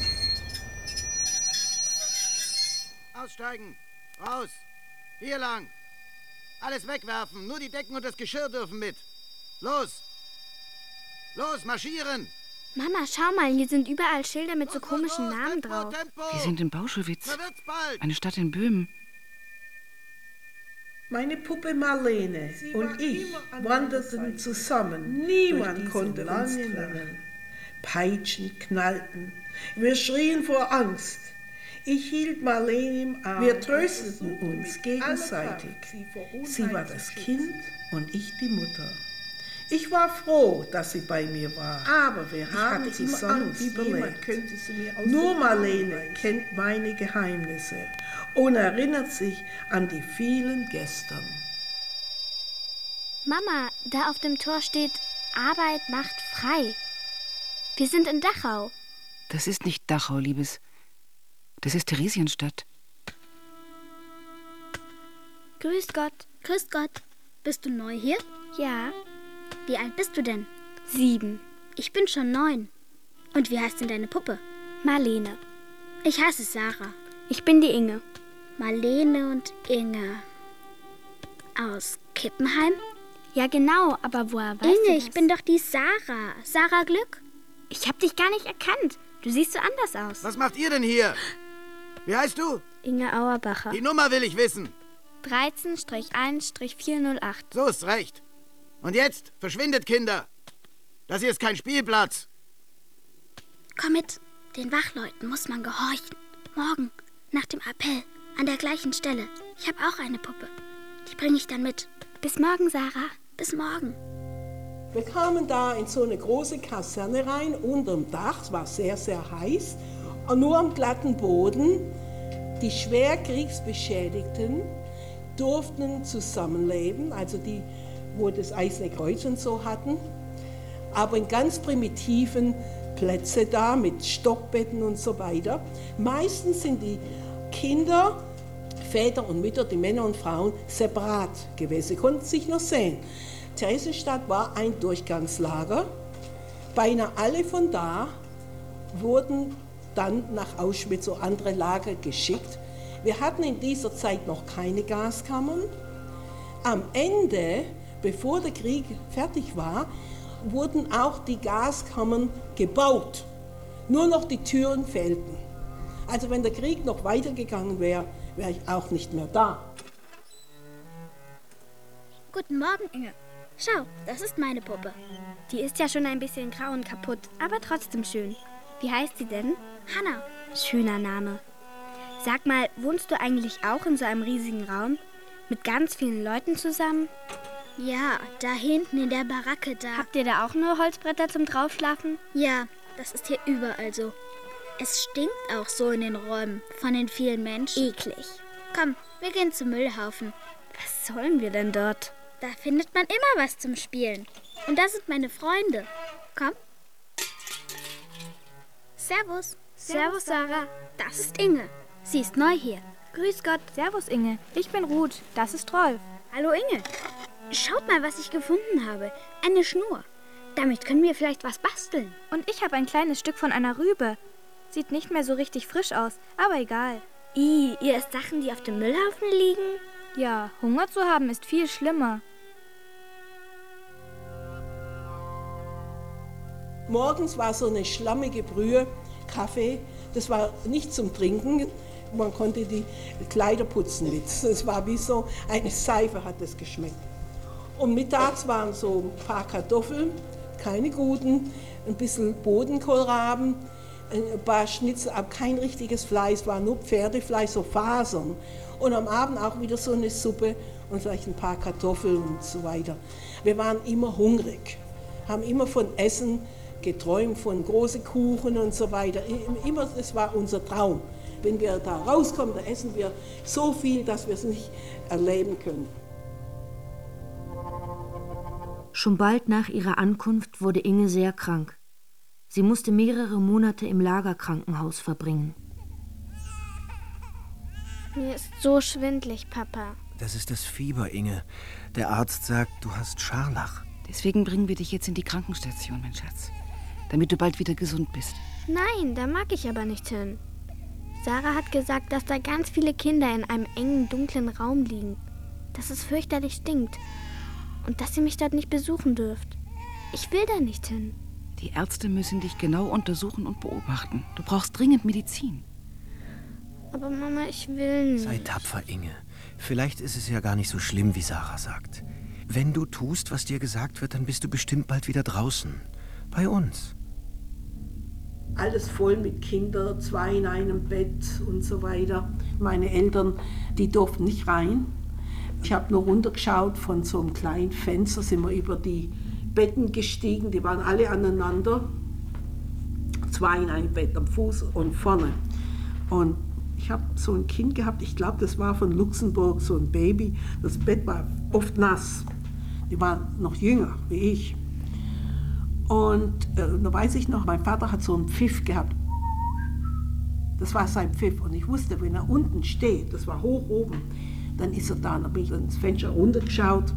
Aussteigen! Raus! Hier lang! Alles wegwerfen! Nur die Decken und das Geschirr dürfen mit! Los! Los, marschieren! Mama, schau mal, hier sind überall Schilder mit so komischen Namen drauf. Wir sind in Bauschowitz, eine Stadt in Böhmen. Meine Puppe Marlene und ich wanderten zusammen. Niemand konnte uns trennen. Peitschen knallten. Wir schrien vor Angst. Ich hielt Marlene im Arm. Wir trösteten uns gegenseitig. Sie war das Kind und ich die Mutter. Ich war froh, dass sie bei mir war, aber wir haben zusammen überlebt. Nur Marlene kennt meine Geheimnisse und erinnert sich an die vielen Gestern. Mama, da auf dem Tor steht, Arbeit macht frei. Wir sind in Dachau. Das ist nicht Dachau, Liebes. Das ist Theresienstadt. Grüß Gott. Grüß Gott. Bist du neu hier? Ja. Wie alt bist du denn? 7. Ich bin schon 9. Und wie heißt denn deine Puppe? Marlene. Ich heiße Sarah. Ich bin die Inge. Marlene und Inge. Aus Kippenheim? Ja, genau, aber woher weißt du das? Inge, ich bin doch die Sarah. Sarah Glück. Ich hab dich gar nicht erkannt. Du siehst so anders aus. Was macht ihr denn hier? Wie heißt du? Inge Auerbacher. Die Nummer will ich wissen. 13-1-408. So ist recht. Und jetzt, verschwindet, Kinder. Das hier ist kein Spielplatz. Komm mit. Den Wachleuten muss man gehorchen. Morgen, nach dem Appell, an der gleichen Stelle. Ich habe auch eine Puppe. Die bringe ich dann mit. Bis morgen, Sarah. Bis morgen. Wir kamen da in so eine große Kaserne rein, unterm Dach. Es war sehr, sehr heiß. Und nur am glatten Boden. Die schwer Kriegsbeschädigten durften zusammenleben, also die, wo das Eiserne Kreuz und so hatten, aber in ganz primitiven Plätze da mit Stockbetten und so weiter. Meistens sind die Kinder, Väter und Mütter, die Männer und Frauen separat gewesen. Sie konnten sich noch sehen. Theresienstadt war ein Durchgangslager. Beinahe alle von da wurden dann nach Auschwitz oder andere Lager geschickt. Wir hatten in dieser Zeit noch keine Gaskammern. Am Ende, bevor der Krieg fertig war, wurden auch die Gaskammern gebaut. Nur noch die Türen fehlten. Also wenn der Krieg noch weitergegangen wäre, wäre ich auch nicht mehr da. Guten Morgen, Inge. Schau, das ist meine Puppe. Die ist ja schon ein bisschen grau und kaputt, aber trotzdem schön. Wie heißt sie denn? Hanna. Schöner Name. Sag mal, wohnst du eigentlich auch in so einem riesigen Raum? Mit ganz vielen Leuten zusammen? Ja, da hinten in der Baracke da. Habt ihr da auch nur Holzbretter zum Draufschlafen? Ja, das ist hier überall so. Es stinkt auch so in den Räumen von den vielen Menschen. Eklig. Komm, wir gehen zum Müllhaufen. Was sollen wir denn dort? Da findet man immer was zum Spielen. Und das sind meine Freunde. Komm. Servus. Servus, Sarah. Das ist Inge. Sie ist neu hier. Grüß Gott. Servus, Inge. Ich bin Ruth. Das ist Rolf. Hallo, Inge. Schaut mal, was ich gefunden habe. Eine Schnur. Damit können wir vielleicht was basteln. Und ich habe ein kleines Stück von einer Rübe. Sieht nicht mehr so richtig frisch aus, aber egal. Ihr esst Sachen, die auf dem Müllhaufen liegen? Ja, Hunger zu haben ist viel schlimmer. Morgens war so eine schlammige Brühe, Kaffee. Das war nicht zum Trinken. Man konnte die Kleider putzen mit. Es war wie so eine Seife, hat es geschmeckt. Und mittags waren so ein paar Kartoffeln, keine guten, ein bisschen Bodenkohlraben, ein paar Schnitzel, aber kein richtiges Fleisch, war nur Pferdefleisch, so Fasern. Und am Abend auch wieder so eine Suppe und vielleicht ein paar Kartoffeln und so weiter. Wir waren immer hungrig, haben immer von Essen geträumt, von großen Kuchen und so weiter. Immer, das war unser Traum. Wenn wir da rauskommen, da essen wir so viel, dass wir es nicht erleben können. Schon bald nach ihrer Ankunft wurde Inge sehr krank. Sie musste mehrere Monate im Lagerkrankenhaus verbringen. Mir ist so schwindlig, Papa. Das ist das Fieber, Inge. Der Arzt sagt, du hast Scharlach. Deswegen bringen wir dich jetzt in die Krankenstation, mein Schatz. Damit du bald wieder gesund bist. Nein, da mag ich aber nicht hin. Sarah hat gesagt, dass da ganz viele Kinder in einem engen, dunklen Raum liegen. Dass es fürchterlich stinkt. Und dass ihr mich dort nicht besuchen dürft. Ich will da nicht hin. Die Ärzte müssen dich genau untersuchen und beobachten. Du brauchst dringend Medizin. Aber Mama, ich will nicht. Sei tapfer, Inge. Vielleicht ist es ja gar nicht so schlimm, wie Sarah sagt. Wenn du tust, was dir gesagt wird, dann bist du bestimmt bald wieder draußen. Bei uns. Alles voll mit Kindern, 2 in einem Bett und so weiter. Meine Eltern, die durften nicht rein. Ich habe nur runtergeschaut, von so einem kleinen Fenster sind wir über die Betten gestiegen, die waren alle aneinander. 2 in einem Bett, am Fuß und vorne. Und ich habe so ein Kind gehabt, ich glaube, das war von Luxemburg, so ein Baby. Das Bett war oft nass. Die waren noch jünger wie ich. Und da weiß ich noch, mein Vater hat so einen Pfiff gehabt. Das war sein Pfiff. Und ich wusste, wenn er unten steht, das war hoch oben, dann ist er da. Dann bin ich ins Fenster runtergeschaut.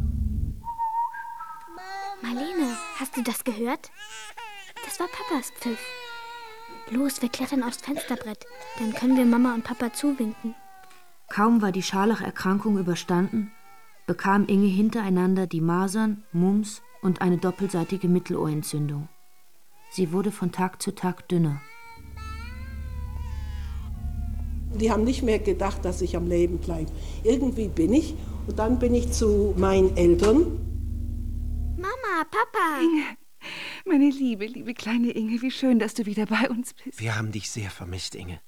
Marlene, hast du das gehört? Das war Papas Pfiff. Los, wir klettern aufs Fensterbrett. Dann können wir Mama und Papa zuwinken. Kaum war die Scharlacherkrankung überstanden, bekam Inge hintereinander die Masern, Mumps und eine doppelseitige Mittelohrentzündung. Sie wurde von Tag zu Tag dünner. Die haben nicht mehr gedacht, dass ich am Leben bleibe. Irgendwie bin ich. Und dann bin ich zu meinen Eltern. Mama, Papa. Inge, meine liebe kleine Inge, wie schön, dass du wieder bei uns bist. Wir haben dich sehr vermisst, Inge.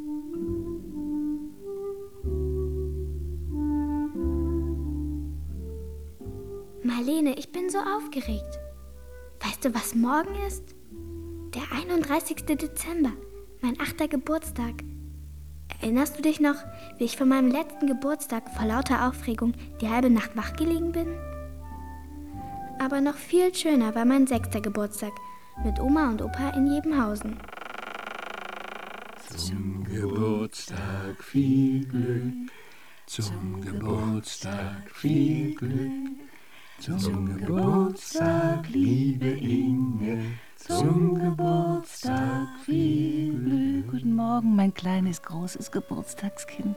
Marlene, ich bin so aufgeregt. Weißt du, was morgen ist? Der 31. Dezember, mein 8. Geburtstag. Erinnerst du dich noch, wie ich von meinem letzten Geburtstag vor lauter Aufregung die halbe Nacht wach gelegen bin? Aber noch viel schöner war mein 6. Geburtstag mit Oma und Opa in Jebenhausen. Zum Geburtstag viel Glück, zum Geburtstag viel Glück, zum Geburtstag, liebe Inge, zum Geburtstag viel Glück. Guten Morgen, mein kleines, großes Geburtstagskind.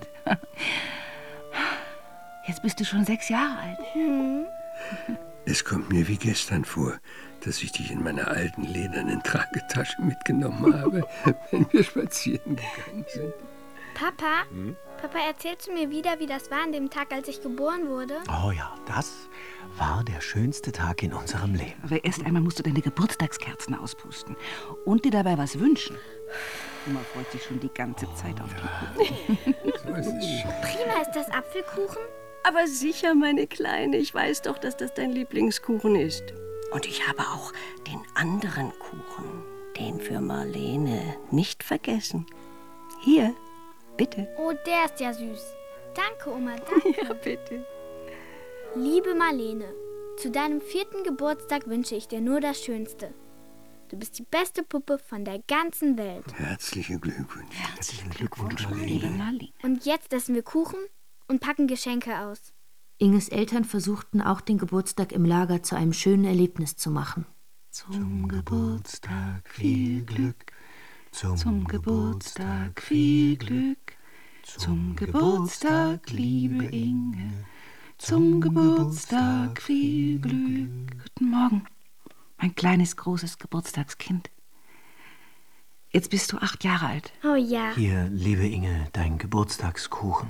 Jetzt bist du schon 6 Jahre alt. Es kommt mir wie gestern vor, dass ich dich in meiner alten ledernen Tragetasche mitgenommen habe, wenn wir spazieren gegangen sind. Papa, Papa, erzählst du mir wieder, wie das war an dem Tag, als ich geboren wurde? Oh ja, das war der schönste Tag in unserem Leben. Aber erst einmal musst du deine Geburtstagskerzen auspusten und dir dabei was wünschen. Oma freut sich schon die ganze Zeit auf den Kuchen. Prima, ist das Apfelkuchen? Aber sicher, meine Kleine, ich weiß doch, dass das dein Lieblingskuchen ist. Und ich habe auch den anderen Kuchen, den für Marlene, nicht vergessen. Hier, bitte. Oh, der ist ja süß. Danke, Oma, danke. Ja, bitte. Liebe Marlene, zu deinem 4. Geburtstag wünsche ich dir nur das Schönste. Du bist die beste Puppe von der ganzen Welt. Herzlichen Glückwunsch. Herzlichen Glückwunsch, liebe Marlene. Und jetzt essen wir Kuchen und packen Geschenke aus. Inges Eltern versuchten auch den Geburtstag im Lager zu einem schönen Erlebnis zu machen. Zum Geburtstag viel Glück, Zum Geburtstag viel Glück, zum Geburtstag, liebe Inge, zum Geburtstag viel Glück. Guten Morgen, mein kleines, großes Geburtstagskind. Jetzt bist du 8 Jahre alt. Oh ja. Hier, liebe Inge, dein Geburtstagskuchen.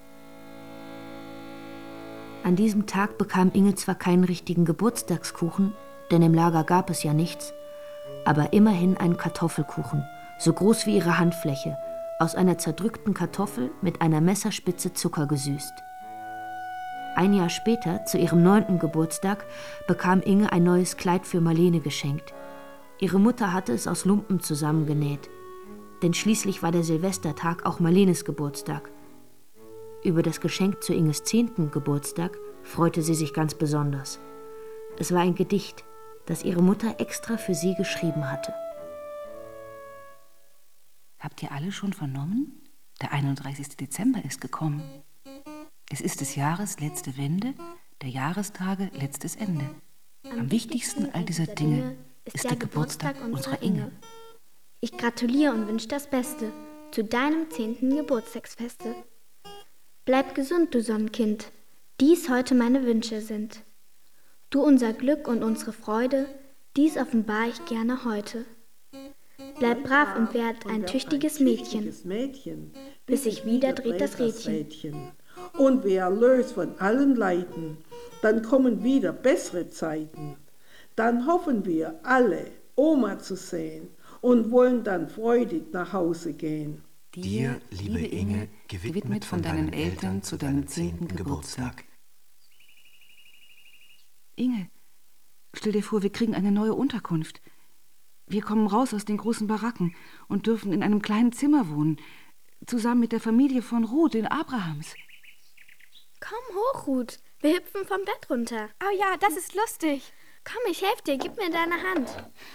An diesem Tag bekam Inge zwar keinen richtigen Geburtstagskuchen, denn im Lager gab es ja nichts, aber immerhin einen Kartoffelkuchen, so groß wie ihre Handfläche, aus einer zerdrückten Kartoffel mit einer Messerspitze Zucker gesüßt. Ein Jahr später, zu ihrem 9. Geburtstag, bekam Inge ein neues Kleid für Marlene geschenkt. Ihre Mutter hatte es aus Lumpen zusammengenäht, denn schließlich war der Silvestertag auch Marlenes Geburtstag. Über das Geschenk zu Inges 10. Geburtstag freute sie sich ganz besonders. Es war ein Gedicht, das ihre Mutter extra für sie geschrieben hatte. Habt ihr alle schon vernommen? Der 31. Dezember ist gekommen. Es ist des Jahres letzte Wende, der Jahrestage letztes Ende. Am wichtigsten all dieser Dinge ist der Geburtstag unserer Inge. Ich gratuliere und wünsche das Beste zu deinem 10. Geburtstagsfeste. Bleib gesund, du Sonnenkind, dies heute meine Wünsche sind. Du unser Glück und unsere Freude, dies offenbar ich gerne heute. Bleib brav und werd ein tüchtiges Mädchen, bis sich wieder dreht das Rädchen. Und wer löst von allen Leiden, dann kommen wieder bessere Zeiten. Dann hoffen wir alle, Oma zu sehen und wollen dann freudig nach Hause gehen. Dir, liebe Inge, gewidmet von deinen Eltern zu deinem 10. Geburtstag. Inge, stell dir vor, wir kriegen eine neue Unterkunft. Wir kommen raus aus den großen Baracken und dürfen in einem kleinen Zimmer wohnen, zusammen mit der Familie von Ruth in Abrahams. Komm hoch, Ruth, wir hüpfen vom Bett runter. Oh ja, das ist lustig. Komm, ich helfe dir, gib mir deine Hand.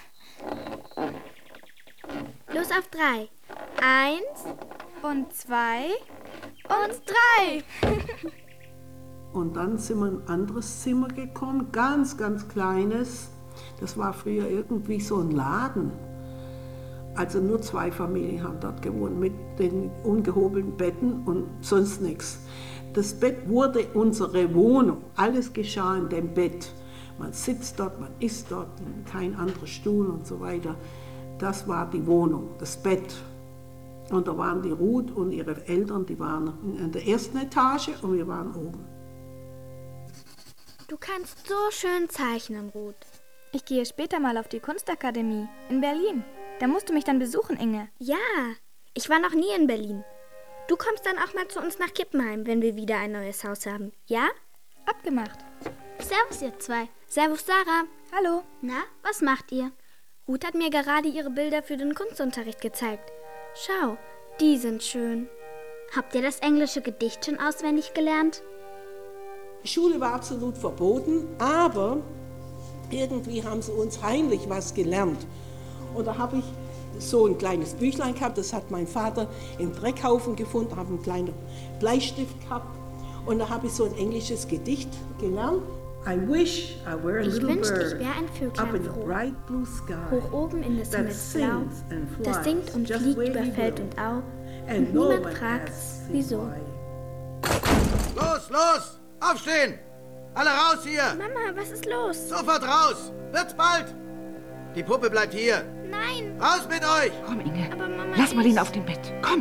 Los auf 3. 1 und 2 und 3. Und dann sind wir in ein anderes Zimmer gekommen, ganz, ganz kleines. Das war früher irgendwie so ein Laden. Also nur 2 Familien haben dort gewohnt, mit den ungehobelten Betten und sonst nichts. Das Bett wurde unsere Wohnung. Alles geschah in dem Bett. Man sitzt dort, man isst dort, kein anderer Stuhl und so weiter. Das war die Wohnung, das Bett. Und da waren die Ruth und ihre Eltern, die waren in der 1. Etage und wir waren oben. Du kannst so schön zeichnen, Ruth. Ich gehe später mal auf die Kunstakademie in Berlin. Da musst du mich dann besuchen, Inge. Ja, ich war noch nie in Berlin. Du kommst dann auch mal zu uns nach Kippenheim, wenn wir wieder ein neues Haus haben. Ja? Abgemacht. Servus, ihr zwei. Servus, Sarah. Hallo. Na, was macht ihr? Ruth hat mir gerade ihre Bilder für den Kunstunterricht gezeigt. Schau, die sind schön. Habt ihr das englische Gedicht schon auswendig gelernt? Die Schule war absolut verboten, aber irgendwie haben sie uns heimlich was gelernt. Und da habe ich so ein kleines Büchlein gehabt, das hat mein Vater im Dreckhaufen gefunden, habe einen kleinen Bleistift gehabt und da habe ich so ein englisches Gedicht gelernt. I wish I were a little bird, ich wäre ein Vöglein up in a bright blue sky, hoch oben in des Himmels Blau, das singt und fliegt über Feld und Au, und niemand fragt's, wieso. Los, los, aufstehen! Alle raus hier! Mama, was ist los? Sofort raus! Wird's bald! Die Puppe bleibt hier! Nein! Raus mit euch! Komm, Inge, aber Mama, lass Marlene auf dem Bett, komm!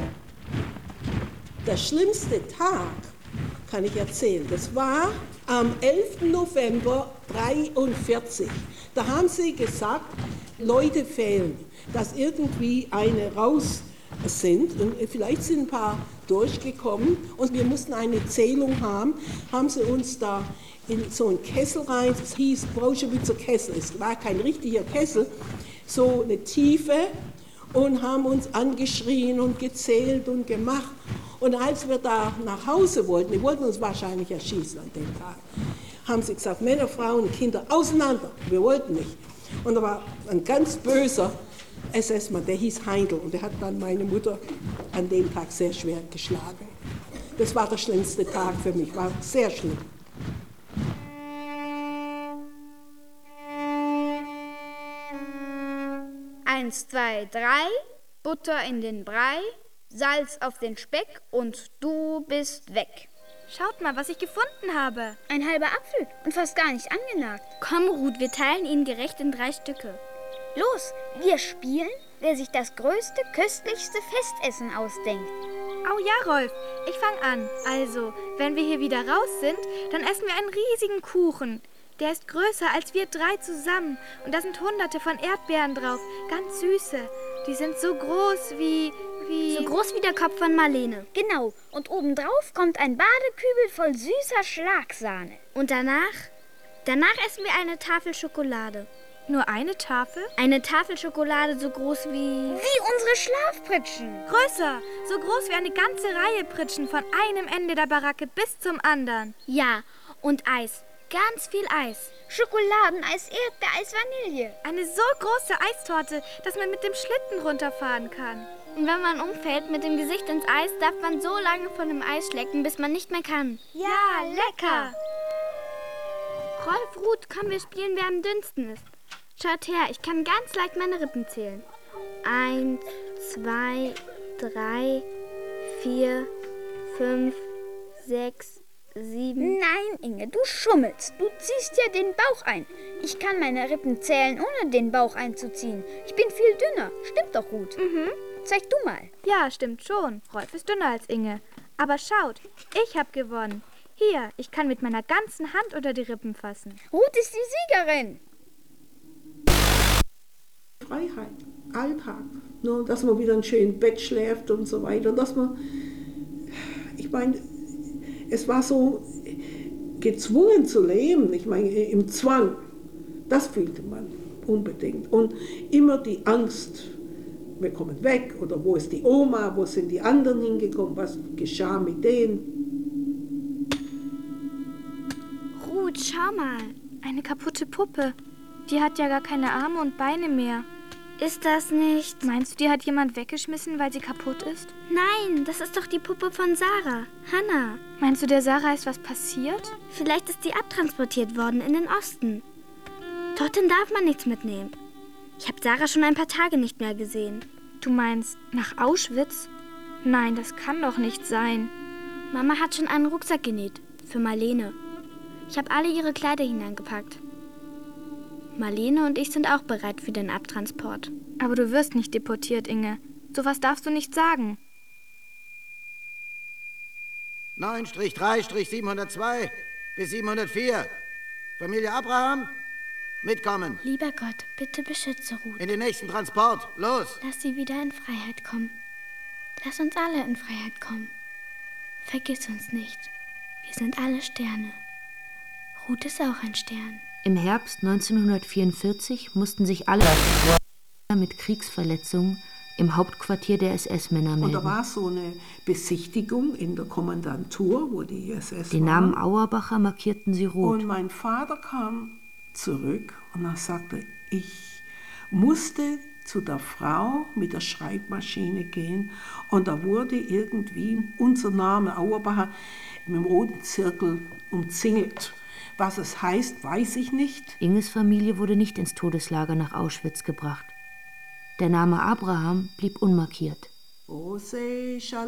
Der schlimmste Tag, kann ich erzählen, das war am 11. November 1943. Da haben sie gesagt, Leute fehlen, dass irgendwie eine raus sind und vielleicht sind ein paar durchgekommen und wir mussten eine Zählung haben sie uns da in so einen Kessel rein, das hieß Brauschewitzer Kessel, es war kein richtiger Kessel, so eine Tiefe und haben uns angeschrien und gezählt und gemacht. Und als wir da nach Hause wollten, die wollten uns wahrscheinlich erschießen an dem Tag, haben sie gesagt, Männer, Frauen, Kinder auseinander, wir wollten nicht. Und da war ein ganz böser SS-Mann, der hieß Heindl und der hat dann meine Mutter an dem Tag sehr schwer geschlagen. Das war der schlimmste Tag für mich, war sehr schlimm. Ein 1, 2, 3, Butter in den Brei, Salz auf den Speck und du bist weg. Schaut mal, was ich gefunden habe. Ein halber Apfel und fast gar nicht angenagt. Komm, Ruth, wir teilen ihn gerecht in 3 Stücke. Los, wir spielen, wer sich das größte, köstlichste Festessen ausdenkt. Oh ja, Rolf, ich fange an. Also, wenn wir hier wieder raus sind, dann essen wir einen riesigen Kuchen. Der ist größer als wir 3 zusammen. Und da sind Hunderte von Erdbeeren drauf, ganz süße. Die sind so groß wie... So groß wie der Kopf von Marlene. Genau. Und obendrauf kommt ein Badekübel voll süßer Schlagsahne. Und danach essen wir eine Tafel Schokolade. Nur eine Tafel? Eine Tafel Schokolade so groß wie... Wie unsere Schlafpritschen. Größer. So groß wie eine ganze Reihe Pritschen von einem Ende der Baracke bis zum anderen. Ja, und Eis. Ganz viel Eis. Schokoladeneis, Erdbeereis, Vanille. Eine so große Eistorte, dass man mit dem Schlitten runterfahren kann. Und wenn man umfällt mit dem Gesicht ins Eis, darf man so lange von dem Eis schlecken, bis man nicht mehr kann. Ja, lecker! Rolf, Ruth, komm, wir spielen, wer am dünnsten ist. Schaut her, ich kann ganz leicht meine Rippen zählen. 1, 2, 3, 4, 5, 6, 7... Nein, Inge, du schummelst. Du ziehst ja den Bauch ein. Ich kann meine Rippen zählen, ohne den Bauch einzuziehen. Ich bin viel dünner. Stimmt doch, Ruth? Mhm. Zeig du mal. Ja, stimmt schon. Rolf ist dünner als Inge. Aber schaut, ich habe gewonnen. Hier, ich kann mit meiner ganzen Hand unter die Rippen fassen. Ruth ist die Siegerin. Freiheit, Alltag. Ne, dass man wieder ein schönes Bett schläft und so weiter. Dass man, ich meine, es war so gezwungen zu leben. Ich meine, im Zwang. Das fühlte man unbedingt. Und immer die Angst, wir kommen weg, oder wo ist die Oma, wo sind die anderen hingekommen, was geschah mit denen. Ruth, schau mal, eine kaputte Puppe. Die hat ja gar keine Arme und Beine mehr. Ist das nicht... Meinst du, die hat jemand weggeschmissen, weil sie kaputt ist? Nein, das ist doch die Puppe von Sarah, Hannah. Meinst du, der Sarah ist was passiert? Vielleicht ist die abtransportiert worden in den Osten. Dorthin darf man nichts mitnehmen. Ich habe Sarah schon ein paar Tage nicht mehr gesehen. Du meinst nach Auschwitz? Nein, das kann doch nicht sein. Mama hat schon einen Rucksack genäht. Für Marlene. Ich habe alle ihre Kleider hineingepackt. Marlene und ich sind auch bereit für den Abtransport. Aber du wirst nicht deportiert, Inge. Sowas darfst du nicht sagen. 9-3-702 bis 704. Familie Abraham, mitkommen. Lieber Gott, bitte beschütze Ruth. In den nächsten Transport. Los. Lass sie wieder in Freiheit kommen. Lass uns alle in Freiheit kommen. Vergiss uns nicht. Wir sind alle Sterne. Ruth ist auch ein Stern. Im Herbst 1944 mussten sich alle mit Kriegsverletzungen im Hauptquartier der SS-Männer melden. Und da war so eine Besichtigung in der Kommandantur, wo die SS Den Namen Auerbacher markierten sie rot. Und mein Vater kam zurück und er sagte, ich musste zu der Frau mit der Schreibmaschine gehen und da wurde irgendwie unser Name Auerbacher mit dem roten Zirkel umzingelt. Was es heißt, weiß ich nicht. Inges Familie wurde nicht ins Todeslager nach Auschwitz gebracht. Der Name Abraham blieb unmarkiert. Wieso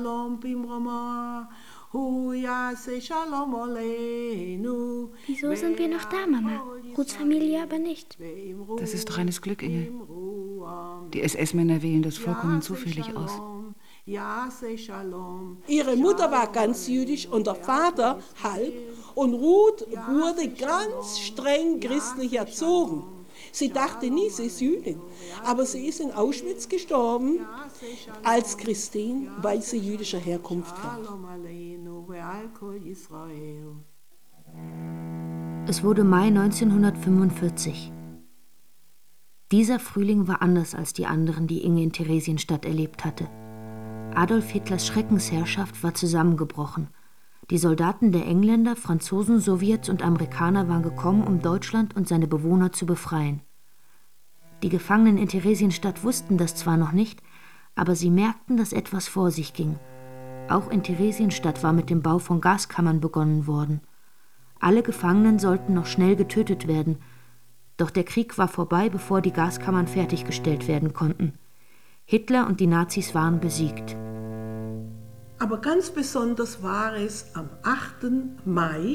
sind wir noch da, Mama? Ruths Familie aber nicht. Das ist reines Glück, Inge. Die SS-Männer wählen das vollkommen zufällig aus. Ihre Mutter war ganz jüdisch und der Vater halb. Und Ruth wurde ganz streng christlich erzogen. Sie dachte nie, sie ist Jüdin. Aber sie ist in Auschwitz gestorben als Christin, weil sie jüdischer Herkunft war. Es wurde Mai 1945. Dieser Frühling war anders als die anderen, die Inge in Theresienstadt erlebt hatte. Adolf Hitlers Schreckensherrschaft war zusammengebrochen. Die Soldaten der Engländer, Franzosen, Sowjets und Amerikaner waren gekommen, um Deutschland und seine Bewohner zu befreien. Die Gefangenen in Theresienstadt wussten das zwar noch nicht, aber sie merkten, dass etwas vor sich ging. Auch in Theresienstadt war mit dem Bau von Gaskammern begonnen worden. Alle Gefangenen sollten noch schnell getötet werden. Doch der Krieg war vorbei, bevor die Gaskammern fertiggestellt werden konnten. Hitler und die Nazis waren besiegt. Aber ganz besonders war es am 8. Mai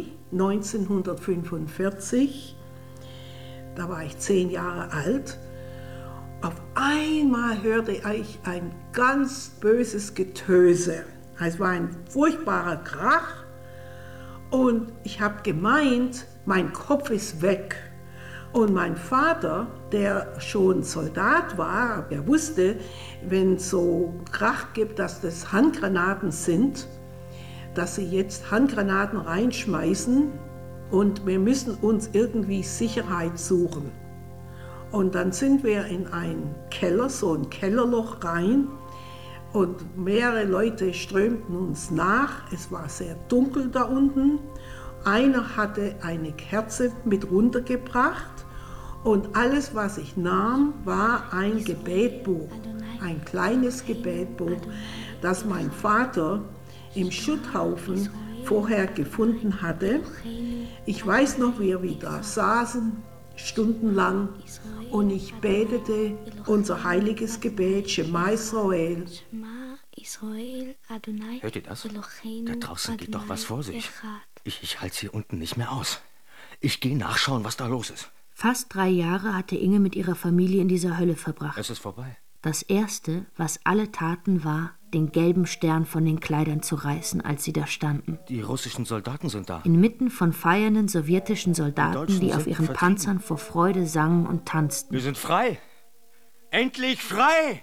1945, da war ich 10 Jahre alt. Auf einmal hörte ich ein ganz böses Getöse. Es war ein furchtbarer Krach und ich habe gemeint, mein Kopf ist weg. Und mein Vater, der schon Soldat war, der wusste, wenn es so Krach gibt, dass das Handgranaten sind, dass sie jetzt Handgranaten reinschmeißen und wir müssen uns irgendwie Sicherheit suchen. Und dann sind wir in einen Keller, so ein Kellerloch rein und mehrere Leute strömten uns nach. Es war sehr dunkel da unten. Einer hatte eine Kerze mit runtergebracht. Und alles, was ich nahm, war ein Gebetbuch, ein kleines Gebetbuch, das mein Vater im Schutthaufen vorher gefunden hatte. Ich weiß noch, wie wir da saßen, stundenlang, und ich betete unser heiliges Gebet, Shema Israel. Hört ihr das? Da draußen geht doch was vor sich. Ich halte es hier unten nicht mehr aus. Ich gehe nachschauen, was da los ist. Fast 3 Jahre hatte Inge mit ihrer Familie in dieser Hölle verbracht. Es ist vorbei. Das Erste, was alle taten, war, den gelben Stern von den Kleidern zu reißen, als sie da standen. Die russischen Soldaten sind da. Inmitten von feiernden sowjetischen Soldaten, die auf ihren Panzern vor Freude sangen und tanzten. Wir sind frei! Endlich frei!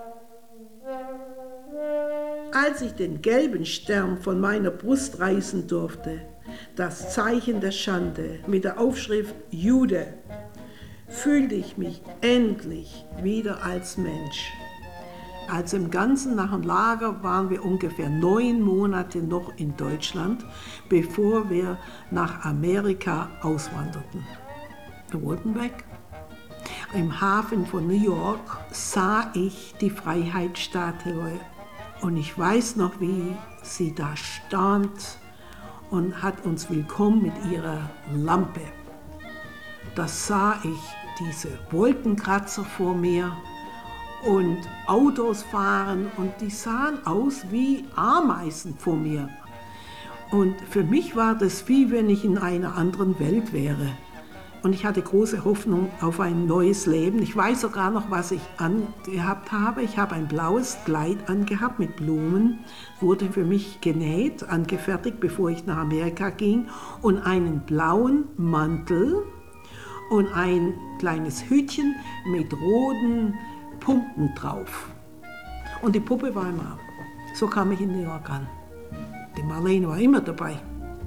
Als ich den gelben Stern von meiner Brust reißen durfte, das Zeichen der Schande mit der Aufschrift Jude, fühlte ich mich endlich wieder als Mensch. Also im Ganzen nach dem Lager waren wir ungefähr 9 Monate noch in Deutschland, bevor wir nach Amerika auswanderten. Wir wollten weg. Im Hafen von New York sah ich die Freiheitsstatue und ich weiß noch, wie sie da stand und hat uns willkommen mit ihrer Lampe. Da sah ich diese Wolkenkratzer vor mir und Autos fahren und die sahen aus wie Ameisen vor mir. Und für mich war das wie wenn ich in einer anderen Welt wäre. Und ich hatte große Hoffnung auf ein neues Leben. Ich weiß sogar noch, was ich angehabt habe. Ich habe ein blaues Kleid angehabt mit Blumen, wurde für mich genäht, angefertigt, bevor ich nach Amerika ging, und einen blauen Mantel und ein kleines Hütchen mit roten Punkten drauf. Und die Puppe war immer. So kam ich in New York an. Die Marlene war immer dabei.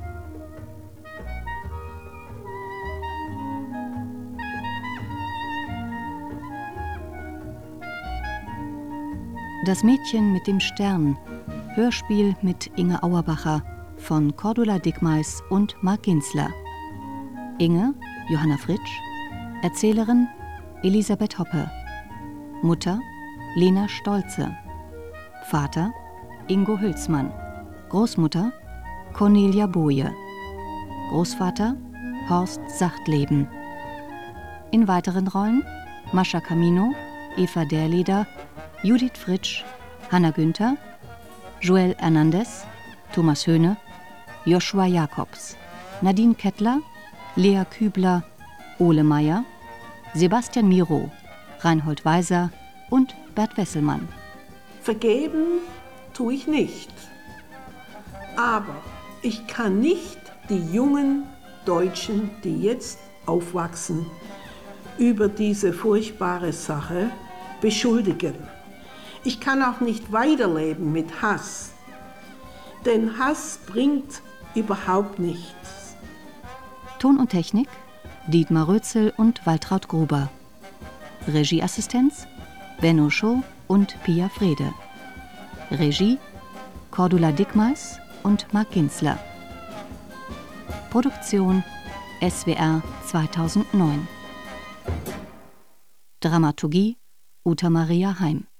Das Mädchen mit dem Stern. Hörspiel mit Inge Auerbacher von Cordula Dickmeis und Marc Ginzler. Inge, Johanna Fritsch. Erzählerin, Elisabeth Hoppe. Mutter, Lena Stolze. Vater, Ingo Hülsmann. Großmutter, Cornelia Boje. Großvater, Horst Sachtleben. In weiteren Rollen Mascha Camino, Eva Derleder, Judith Fritsch, Hanna Günther, Joel Hernandez, Thomas Höhne, Joshua Jacobs, Nadine Kettler, Lea Kübler, Ole Meyer, Sebastian Miro, Reinhold Weiser und Bert Wesselmann. Vergeben tue ich nicht. Aber ich kann nicht die jungen Deutschen, die jetzt aufwachsen, über diese furchtbare Sache beschuldigen. Ich kann auch nicht weiterleben mit Hass, denn Hass bringt überhaupt nichts. Ton und Technik Dietmar Rötzel und Waltraud Gruber. Regieassistenz Benno Scho und Pia Frede. Regie Cordula Dickmeis und Marc Ginzler. Produktion SWR 2009. Dramaturgie Uta Maria Heim.